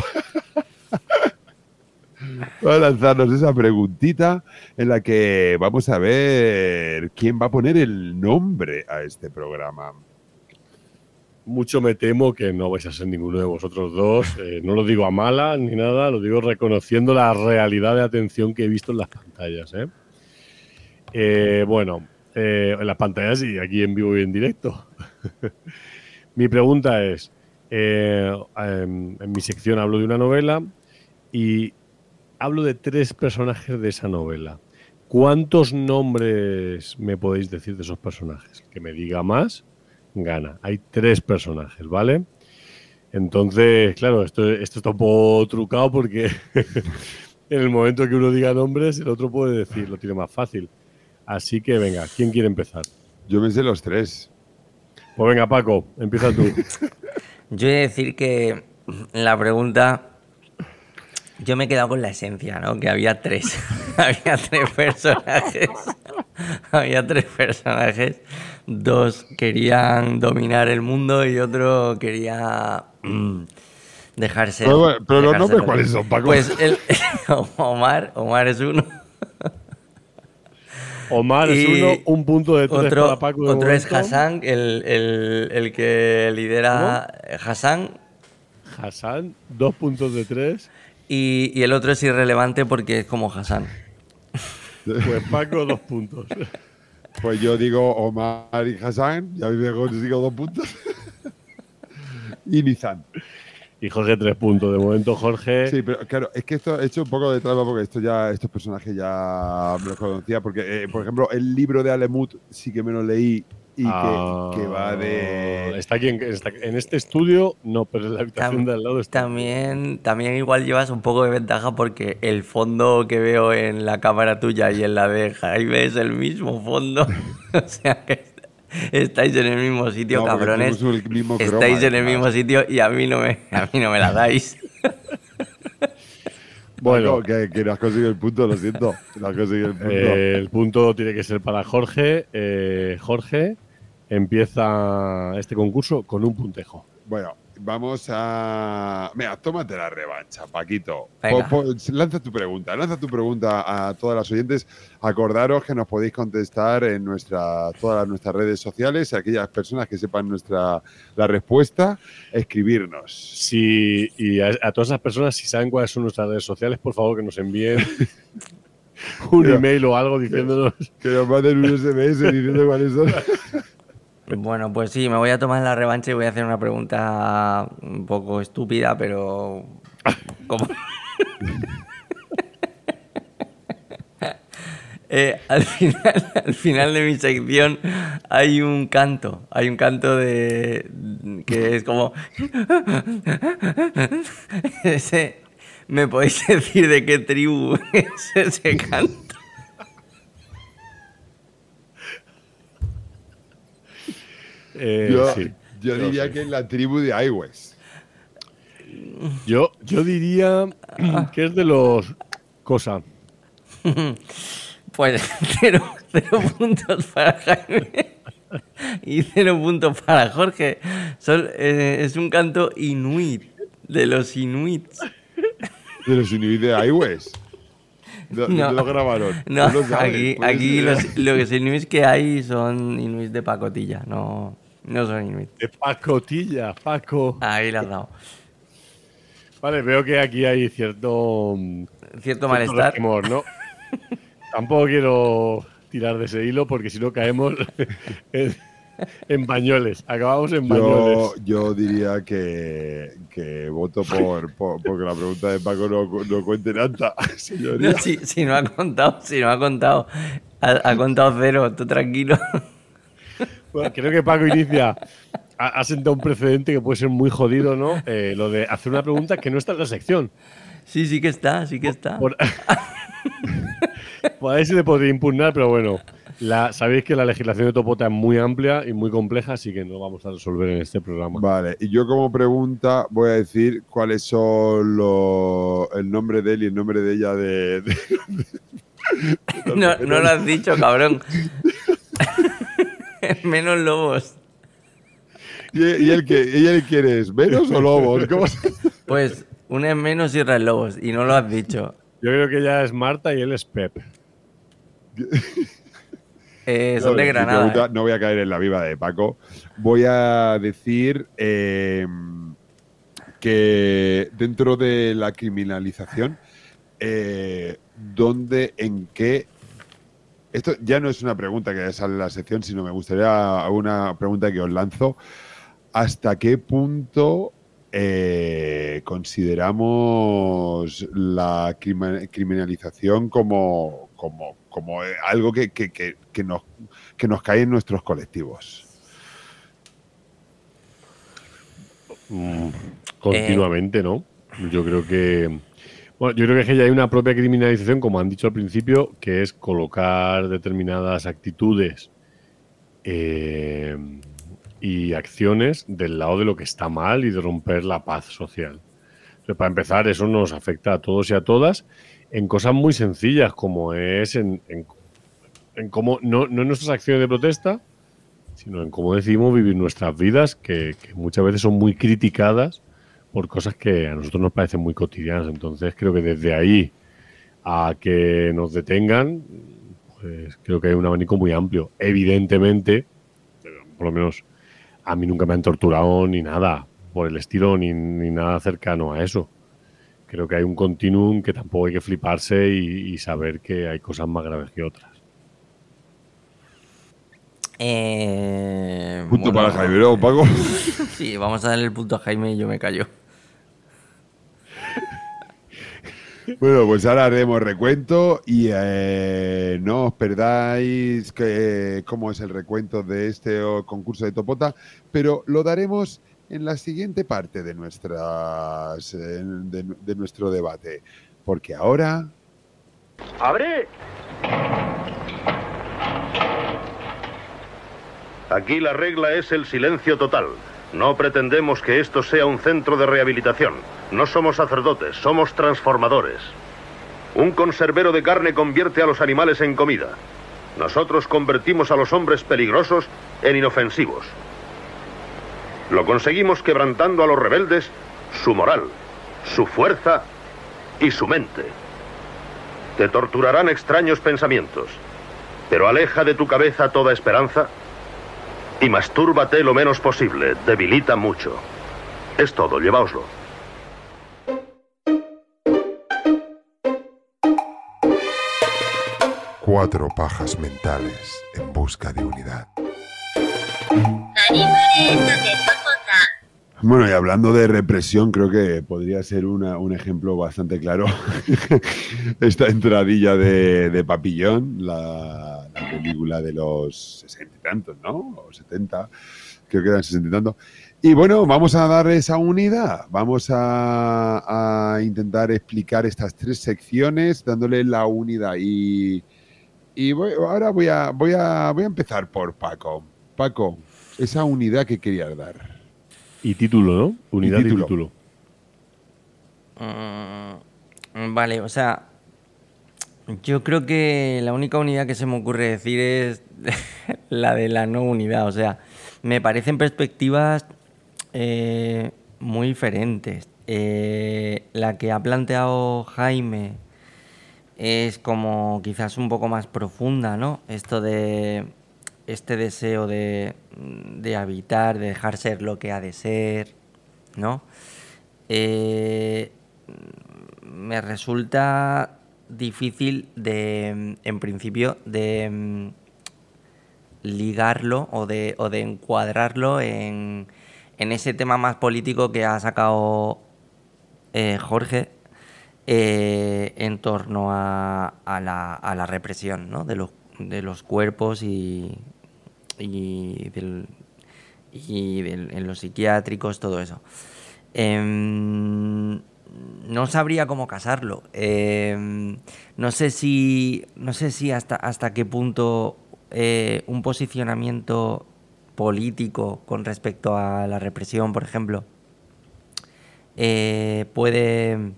Va a lanzarnos esa preguntita en la que vamos a ver quién va a poner el nombre a este programa. Mucho me temo que no vais a ser ninguno de vosotros dos. Eh, no lo digo a mala ni nada, lo digo reconociendo la realidad de atención que he visto en las pantallas. ¿eh? Eh, bueno, eh, en las pantallas y aquí en vivo y en directo. Mi pregunta es, eh, en, en mi sección hablo de una novela y hablo de tres personajes de esa novela. ¿Cuántos nombres me podéis decir de esos personajes? Que me diga más, gana. Hay tres personajes, ¿vale? Entonces, claro, esto, esto está un poco trucado porque en el momento que uno diga nombres, el otro puede decir, lo tiene más fácil. Así que venga, ¿quién quiere empezar? Yo me sé los tres. Pues venga, Paco, empieza tú. Yo he de decir que la pregunta... Yo me he quedado con la esencia, ¿no? Que había tres. había tres personajes. había tres personajes. Dos querían dominar el mundo y otro quería mm, dejarse. Pero, bueno, pero los nombres, ¿cuáles son, Paco? Pues el, Omar, Omar es uno. Omar es uno, un punto de tres otro, para Paco. De otro momento. es Hassan, el, el, el que lidera. ¿Cómo? Hassan. Hassan, dos puntos de tres. Y, y el otro es irrelevante porque es como Hassan. Pues Paco, dos puntos. Pues yo digo Omar y Hassan, ya me consigo dos puntos. Y Nizam. Y Jorge, tres puntos. De momento, Jorge. Sí, pero claro, es que esto he hecho un poco de trampa porque esto ya, estos personajes ya me los conocía. Porque, eh, por ejemplo, el libro de Alemut sí que me lo leí y ah, que, que va de. Está aquí en, está, en este estudio, no, pero en la habitación Tam, de al lado está. También, también igual llevas un poco de ventaja porque el fondo que veo en la cámara tuya y en la de Jaime es el mismo fondo. O sea que estáis en el mismo sitio, no, cabrones. El mismo croma, estáis en el mismo sitio y a mí no me, a mí no me la dais. Bueno, bueno que, que no has conseguido el punto, lo siento. No has conseguido el punto. Eh, el punto tiene que ser para Jorge. Eh, Jorge empieza este concurso con un puntejo. Bueno, vamos a... Mira, tómate la revancha, Paquito. Po, po, lanza tu pregunta, lanza tu pregunta a todas las oyentes. Acordaros que nos podéis contestar en nuestra, todas nuestras redes sociales. Aquellas personas que sepan nuestra la respuesta, escribirnos. Sí, y a, a todas esas personas, si saben cuáles son nuestras redes sociales, por favor que nos envíen un Pero, email o algo diciéndonos. Que, que nos manden un S M S diciendo cuáles son. Bueno, pues sí, me voy a tomar la revancha y voy a hacer una pregunta un poco estúpida, pero... ¿Cómo? eh, al, final, al final de mi sección hay un canto, hay un canto de que es como... ese, ¿me podéis decir de qué tribu es ese canto? Eh, yo, sí. yo diría yo que es la tribu de Aiwes. Yo, yo diría que es de los Cosa. Pues cero, cero puntos para Jaime y cero puntos para Jorge. Son, eh, es un canto inuit, de los inuits. De los inuits de Iwes. No, no lo grabaron. No, no lo sabes, aquí, pues, aquí eh. los, los inuits que hay son inuits de pacotilla, no, no son inuits. De pacotilla, Paco. Ahí la has dado. Vale, veo que aquí hay cierto... Cierto malestar. Resquemor, ¿no? Tampoco quiero tirar de ese hilo porque si no caemos en, en bañoles. Acabamos en bañoles. Yo, yo diría que, que voto por, por porque la pregunta de Paco no, no cuente nada, señoría. No, si, si no ha contado, si no ha contado, ha, ha contado cero, tú tranquilo. Bueno, creo que Paco inicia, ha, ha sentado un precedente que puede ser muy jodido, ¿no? Eh, lo de hacer una pregunta que no está en la sección. Sí, sí que está, sí que está. Por, por ahí se le podría impugnar, pero bueno, la, sabéis que la legislación de Topota es muy amplia y muy compleja, así que no vamos a resolver en este programa. Vale, y yo como pregunta voy a decir cuáles son los, el nombre de él y el nombre de ella de... de, de no, no lo has dicho, cabrón. Menos lobos. ¿Y, y el que y el quién es? ¿Menos o lobos? ¿Cómo se... Pues uno es menos y otro es lobos, y no lo has dicho. Yo creo que ella es Marta y él es Pep. Eh, son no, de Granada. Pregunta, eh. no voy a caer en la viva de Paco. Voy a decir eh, que dentro de la criminalización, eh, ¿dónde, en qué? Esto ya no es una pregunta que sale en la sección, sino me gustaría una pregunta que os lanzo. ¿Hasta qué punto eh, consideramos la criminalización como, como, como algo que, que, que, que, nos, que nos cae en nuestros colectivos? Mm, continuamente, eh. ¿no? Yo creo que... Bueno, yo creo que ya hay una propia criminalización, como han dicho al principio, que es colocar determinadas actitudes eh, y acciones del lado de lo que está mal y de romper la paz social. Entonces, para empezar, eso nos afecta a todos y a todas en cosas muy sencillas, como es en, en, en cómo, no, no en nuestras acciones de protesta, sino en cómo decidimos vivir nuestras vidas, que, que muchas veces son muy criticadas por cosas que a nosotros nos parecen muy cotidianas. Entonces creo que desde ahí a que nos detengan, pues creo que hay un abanico muy amplio. Evidentemente, por lo menos a mí nunca me han torturado ni nada por el estilo, ni, ni nada cercano a eso. Creo que hay un continuum que tampoco hay que fliparse y, y saber que hay cosas más graves que otras. Eh, punto bueno, para Jaime, ¿no, Paco? Sí, vamos a darle el punto a Jaime y yo me callo. Bueno, pues ahora haremos recuento y eh, no os perdáis que, cómo es el recuento de este concurso de Topota, pero lo daremos en la siguiente parte de, nuestras, de, de nuestro debate, porque ahora... ¡Abre! Aquí la regla es el silencio total. No pretendemos que esto sea un centro de rehabilitación. No somos sacerdotes, somos transformadores. Un conservero de carne convierte a los animales en comida. Nosotros convertimos a los hombres peligrosos en inofensivos. Lo conseguimos quebrantando a los rebeldes su moral, su fuerza y su mente. Te torturarán extraños pensamientos, pero aleja de tu cabeza toda esperanza y mastúrbate lo menos posible, debilita mucho. Es todo, lleváoslo. Cuatro pajas mentales en busca de unidad. Bueno, y hablando de represión, creo que podría ser una, un ejemplo bastante claro esta entradilla de, de Papillón, la, la película de los sesenta y tantos, ¿no? O setenta, creo que eran sesenta y tantos. Y bueno, vamos a dar esa unidad, vamos a, a intentar explicar estas tres secciones dándole la unidad. Y, y voy, ahora voy a, voy, a, voy a empezar por Paco. Paco, esa unidad que querías dar. Y título, ¿no? Unidad y título. Y título. Mm, vale, o sea, yo creo que la única unidad que se me ocurre decir es la de la no unidad. O sea, me parecen perspectivas eh, muy diferentes. Eh, la que ha planteado Jaime es como quizás un poco más profunda, ¿no? Esto de este deseo de, de habitar, de dejar ser lo que ha de ser, ¿no? Eh, me resulta difícil de, en principio, de ligarlo o de, o de encuadrarlo en, en ese tema más político que ha sacado eh, Jorge eh, en torno a, a, la, a la represión, ¿no? de, los, de los cuerpos y, y, del, y del, en los psiquiátricos, todo eso. Eh, no sabría cómo casarlo. Eh, no sé si, no sé si hasta, hasta qué punto eh, un posicionamiento político con respecto a la represión, por ejemplo, eh, puede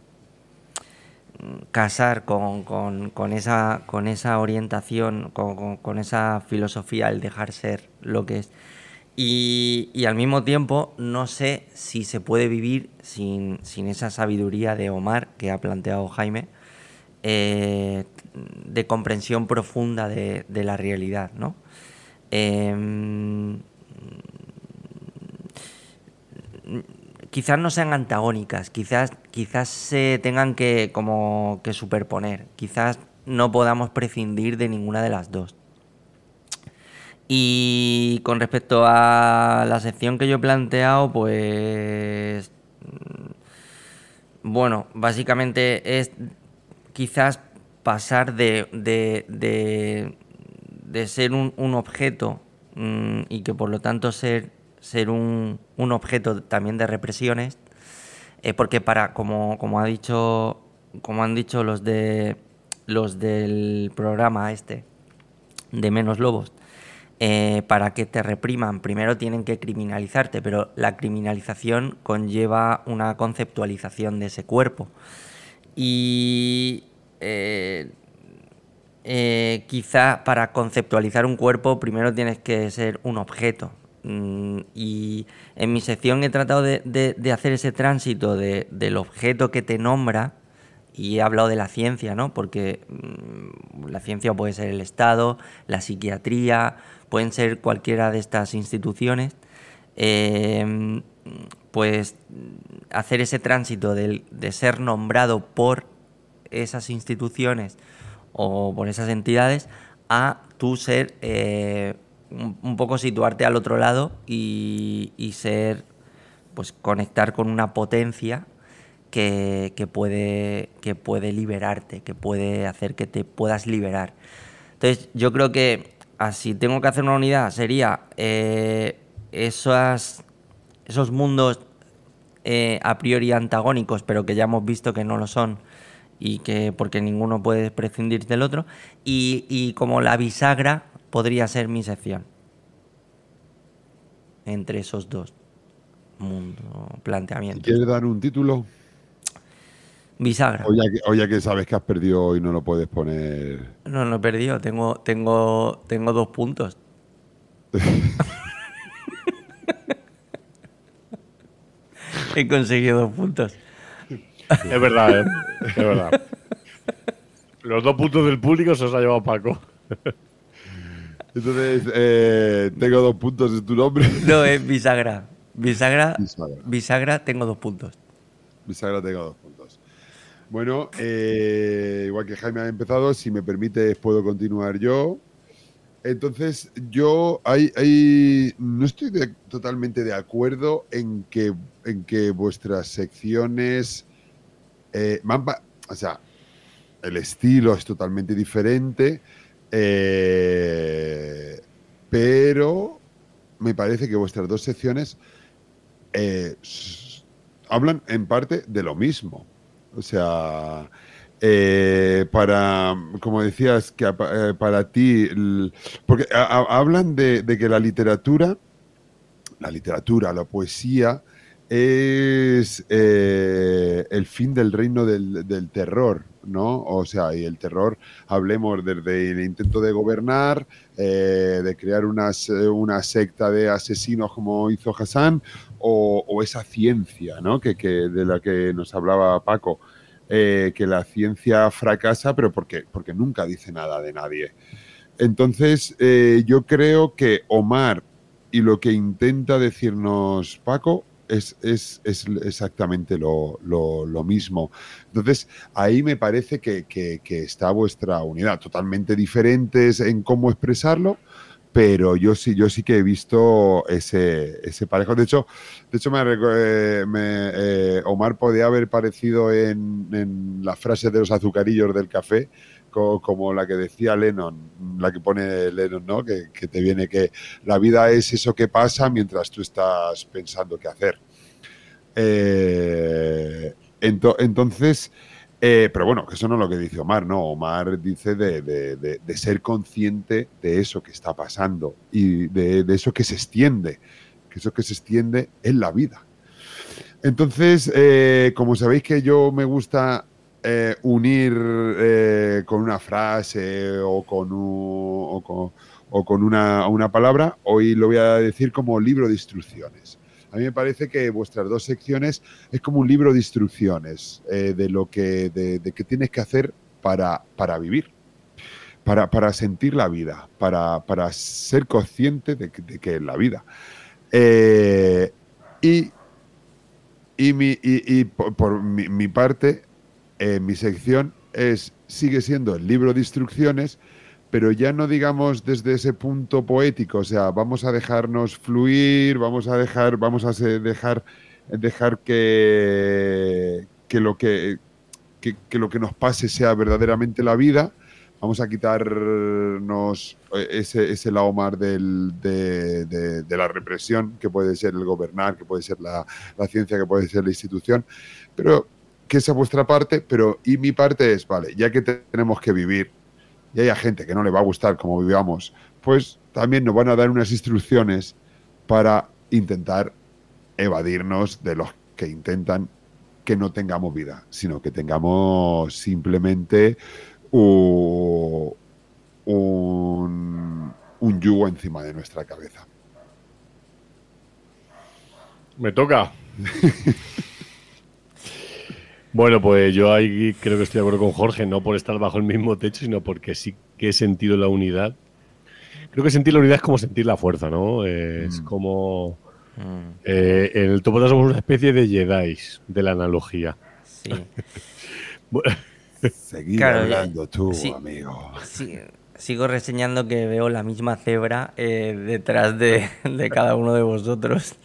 casar con, con, con, esa, con esa orientación, con, con, con esa filosofía, el dejar ser lo que es. Y, y al mismo tiempo no sé si se puede vivir sin, sin esa sabiduría de Omar que ha planteado Jaime, eh, de comprensión profunda de, de la realidad, ¿no? Eh, quizás no sean antagónicas, quizás, quizás se tengan que, como, que superponer, quizás no podamos prescindir de ninguna de las dos. Y con respecto a la sección que yo he planteado, pues bueno, básicamente es quizás pasar de, de, de, de ser un, un objeto mmm, y que por lo tanto ser, ser un, un objeto también de represiones, eh, porque para, como, como ha dicho, como han dicho los de los del programa este de Menos Lobos, Eh, para que te repriman primero tienen que criminalizarte, pero la criminalización conlleva una conceptualización de ese cuerpo y eh, eh, quizá para conceptualizar un cuerpo primero tienes que ser un objeto, mm, y en mi sección he tratado de, de, de hacer ese tránsito de, del objeto que te nombra. Y he hablado de la ciencia, ¿no? Porque mmm, la ciencia puede ser el Estado, la psiquiatría, pueden ser cualquiera de estas instituciones. Eh, pues hacer ese tránsito de, de ser nombrado por esas instituciones o por esas entidades a tú ser, eh, un, un poco situarte al otro lado y, y ser, pues conectar con una potencia Que, que, puede, que puede liberarte, que puede hacer que te puedas liberar. Entonces, yo creo que así tengo que hacer una unidad, sería eh, esas, esos mundos eh, a priori antagónicos, pero que ya hemos visto que no lo son, y que porque ninguno puede prescindir del otro, y, y como la bisagra podría ser mi sección entre esos dos mundos, planteamientos. ¿Quieres dar un título? Bisagra. O ya, que, o ya que sabes que has perdido y no lo puedes poner. No, no he perdido. Tengo, tengo, tengo dos puntos. He conseguido dos puntos. Es verdad, ¿eh? Es verdad. Los dos puntos del público se los ha llevado Paco. Entonces, eh, tengo dos puntos en tu nombre. No, es bisagra. Bisagra, bisagra. Bisagra, tengo dos puntos. Bisagra, tengo dos puntos. Bueno, eh, igual que Jaime ha empezado, si me permites puedo continuar yo. Entonces, yo hay, hay, no estoy de, totalmente de acuerdo en que, en que vuestras secciones, eh, van pa, o sea, el estilo es totalmente diferente, eh, pero me parece que vuestras dos secciones eh, hablan en parte de lo mismo. O sea, eh, para, como decías, que eh, para ti, el, porque a, a, hablan de, de que la literatura, la literatura, la poesía, es eh, el fin del reino del, del terror, ¿no? O sea, y el terror, hablemos desde el intento de gobernar, eh, de crear una, una secta de asesinos como hizo Hassan, o, o esa ciencia, ¿no? Que, que de la que nos hablaba Paco, eh, que la ciencia fracasa, pero porque, porque nunca dice nada de nadie. Entonces, eh, yo creo que Omar y lo que intenta decirnos Paco Es, es, es exactamente lo, lo, lo mismo. Entonces, ahí me parece que, que, que está vuestra unidad, totalmente diferentes en cómo expresarlo, pero yo sí, yo sí que he visto ese, ese parejo. De hecho, de hecho me, eh, me, eh, Omar podía haber parecido en, en las frases de los azucarillos del café, co, como la que decía Lennon, la que pone Lennon, ¿no? Que, que te viene que la vida es eso que pasa mientras tú estás pensando qué hacer. Eh, ento, entonces, eh, pero bueno, que eso no es lo que dice Omar, ¿no? Omar dice de, de, de, de ser consciente de eso que está pasando y de, de eso que se extiende, que eso que se extiende es la vida. Entonces, eh, como sabéis que yo me gusta eh, unir eh, con una frase o con, un, o con, o con una, una palabra, hoy lo voy a decir como libro de instrucciones. A mí me parece que vuestras dos secciones es como un libro de instrucciones eh, de lo que, de, de qué tienes que hacer para, para vivir, para, para sentir la vida, para, para ser consciente de que, de que es la vida. Eh, y, y, mi, y, y por, por mi, mi parte, eh, mi sección es, sigue siendo el libro de instrucciones, pero ya no digamos desde ese punto poético, o sea, vamos a dejarnos fluir, vamos a dejar, vamos a dejar, dejar que, que, lo que, que, que lo que nos pase sea verdaderamente la vida, vamos a quitarnos ese, ese lado más del, de, de, de la represión, que puede ser el gobernar, que puede ser la, la ciencia, que puede ser la institución, pero que esa es vuestra parte, pero y mi parte es, vale, ya que tenemos que vivir, y hay gente que no le va a gustar como vivamos, pues también nos van a dar unas instrucciones para intentar evadirnos de los que intentan que no tengamos vida, sino que tengamos simplemente un, un, un yugo encima de nuestra cabeza. Me toca. Bueno, pues yo ahí creo que estoy de acuerdo con Jorge, no por estar bajo el mismo techo, sino porque sí que he sentido la unidad. Creo que sentir la unidad es como sentir la fuerza, ¿no? Es mm. como... Mm. Eh, en el Topota somos una especie de Jedis, de la analogía. Sí. Bueno, seguir claro, hablando tú, sí, amigo. Sí, sigo reseñando que veo la misma cebra eh, detrás de, de cada uno de vosotros.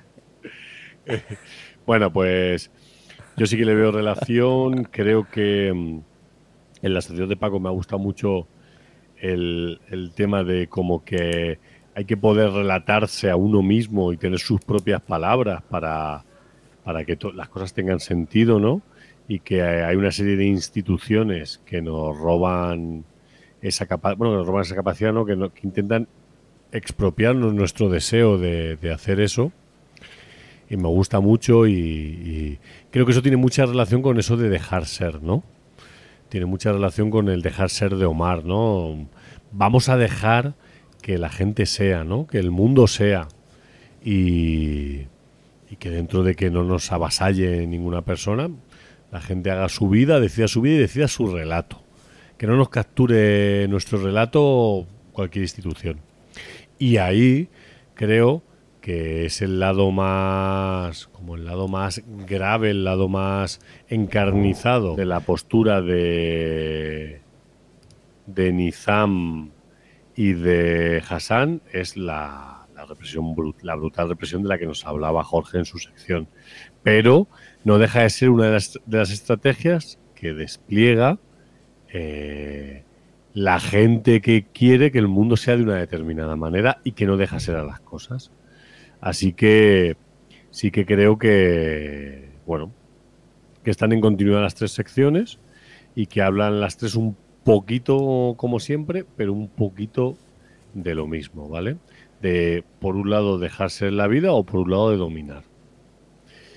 Bueno, pues... Yo sí que le veo relación, creo que en la sección de Paco me ha gustado mucho el, el tema de como que hay que poder relatarse a uno mismo y tener sus propias palabras para, para que to- las cosas tengan sentido, ¿no? Y que hay una serie de instituciones que nos roban esa capa- bueno, que nos roban esa capacidad, ¿no? Que, no, que intentan expropiarnos nuestro deseo de, de hacer eso. Y me gusta mucho y, y creo que eso tiene mucha relación con eso de dejar ser, ¿no? Tiene mucha relación con el dejar ser de Omar, ¿no? Vamos a dejar que la gente sea, ¿no? Que el mundo sea. Y, y que dentro de que no nos avasalle ninguna persona, la gente haga su vida, decida su vida y decida su relato. Que no nos capture nuestro relato cualquier institución. Y ahí creo... que es el lado más, como el lado más grave, el lado más encarnizado de la postura de, de Nizam y de Hassan, es la, la represión, la brutal represión de la que nos hablaba Jorge en su sección. Pero no deja de ser una de las, de las estrategias que despliega eh, la gente que quiere que el mundo sea de una determinada manera y que no deja ser a las cosas. Así que sí que creo que, bueno, que están en continuidad las tres secciones y que hablan las tres un poquito como siempre, pero un poquito de lo mismo, ¿vale? De, por un lado, dejarse en la vida o por un lado, de dominar.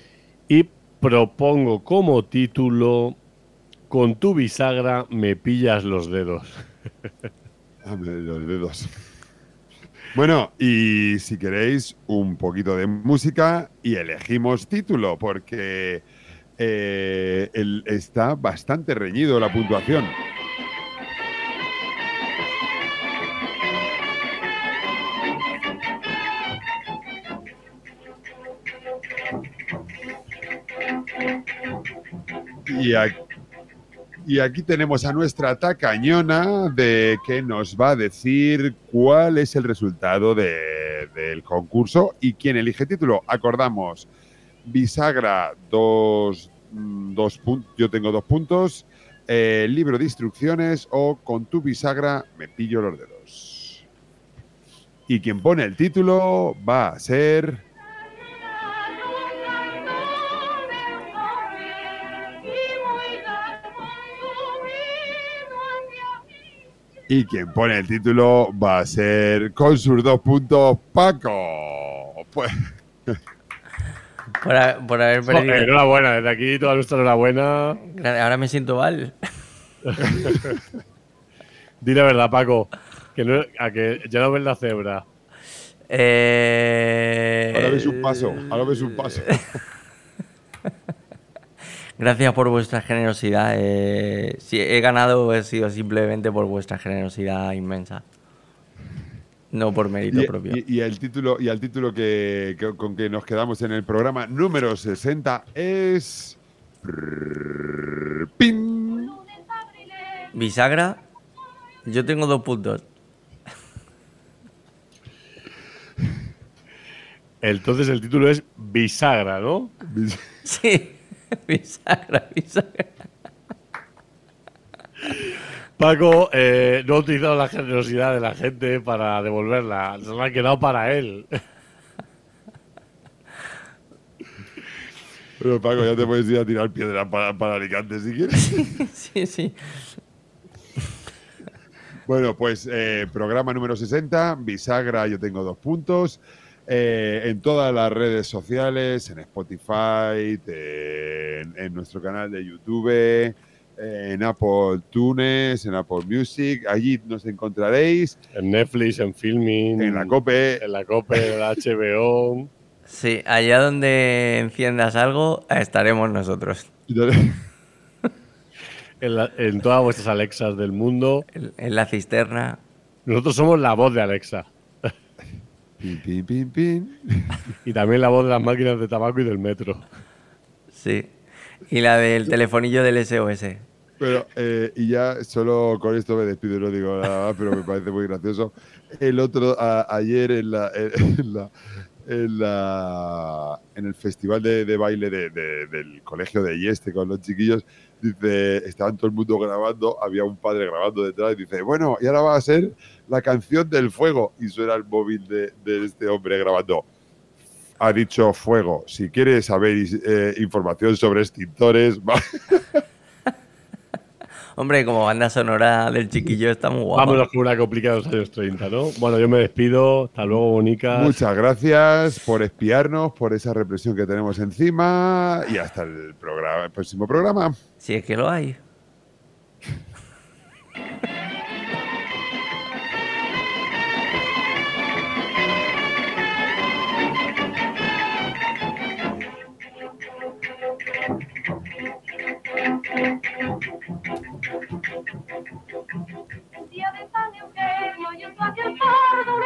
Y propongo como título: Con tu bisagra me pillas los dedos. Dame los dedos. Bueno, y si queréis un poquito de música y elegimos título, porque eh, el, está bastante reñido la puntuación. Y aquí, y aquí tenemos a nuestra tacañona de que nos va a decir cuál es el resultado de, del concurso y quién elige título. Acordamos, bisagra, dos, dos puntos, yo tengo dos puntos, eh, libro de instrucciones o con tu bisagra me pillo los dedos. Y quien pone el título va a ser... Y quien pone el título va a ser con sus dos puntos Paco. Pues... Por, a, por haber perdido. Joder, enhorabuena, desde aquí toda nuestra enhorabuena. Ahora me siento mal. Di la verdad, Paco, que, no, a que ya no ves la cebra. Eh... Ahora ves un paso, ahora ves un paso. Gracias por vuestra generosidad. Eh, si he ganado, he sido simplemente por vuestra generosidad inmensa. No por mérito y, propio. Y, y el título, y el título que, que, con que nos quedamos en el programa número sesenta es... ¡Pin! Bisagra, yo tengo dos puntos. Entonces el título es Bisagra, ¿no? Sí. Bisagra, bisagra. Paco eh, no ha utilizado la generosidad de la gente para devolverla. Se la ha quedado para él. Pero Paco, ya te puedes ir a tirar piedra para, para Alicante si quieres. Sí, sí. Bueno, pues eh, programa número sesenta, Bisagra, yo tengo dos puntos. Eh, en todas las redes sociales, en Spotify, en, en nuestro canal de YouTube, eh, en Apple Tunes, en Apple Music, allí nos encontraréis. En Netflix, en Filmin, en la COPE, en la COPE, en la H B O. Sí, allá donde enciendas algo, estaremos nosotros. en, la, en todas vuestras Alexas del mundo. En, en la cisterna. Nosotros somos la voz de Alexa. Pin, pin, pin, pin. Y también la voz de las máquinas de tabaco y del metro. Sí. Y la del telefonillo del S O S. Pero, eh, y ya solo con esto me despido, no digo nada más, pero me parece muy gracioso. El otro, a, ayer en la, en la, en la en el festival de, de baile de, de, del colegio de Yeste con los chiquillos, dice, estaban todo el mundo grabando, había un padre grabando detrás y dice, bueno, y ahora va a ser la canción del fuego. Y suena el móvil de, de este hombre grabando. Ha dicho fuego. Si quieres saber eh, información sobre extintores... Hombre, como banda sonora del chiquillo está muy guapa. Vámonos con una complicada de los años treinta, ¿no? Bueno, yo me despido. Hasta luego, bonicas. Muchas gracias por espiarnos, por esa represión que tenemos encima y hasta el, programa, el próximo programa. Si es que lo hay. Día de San Eugenio y el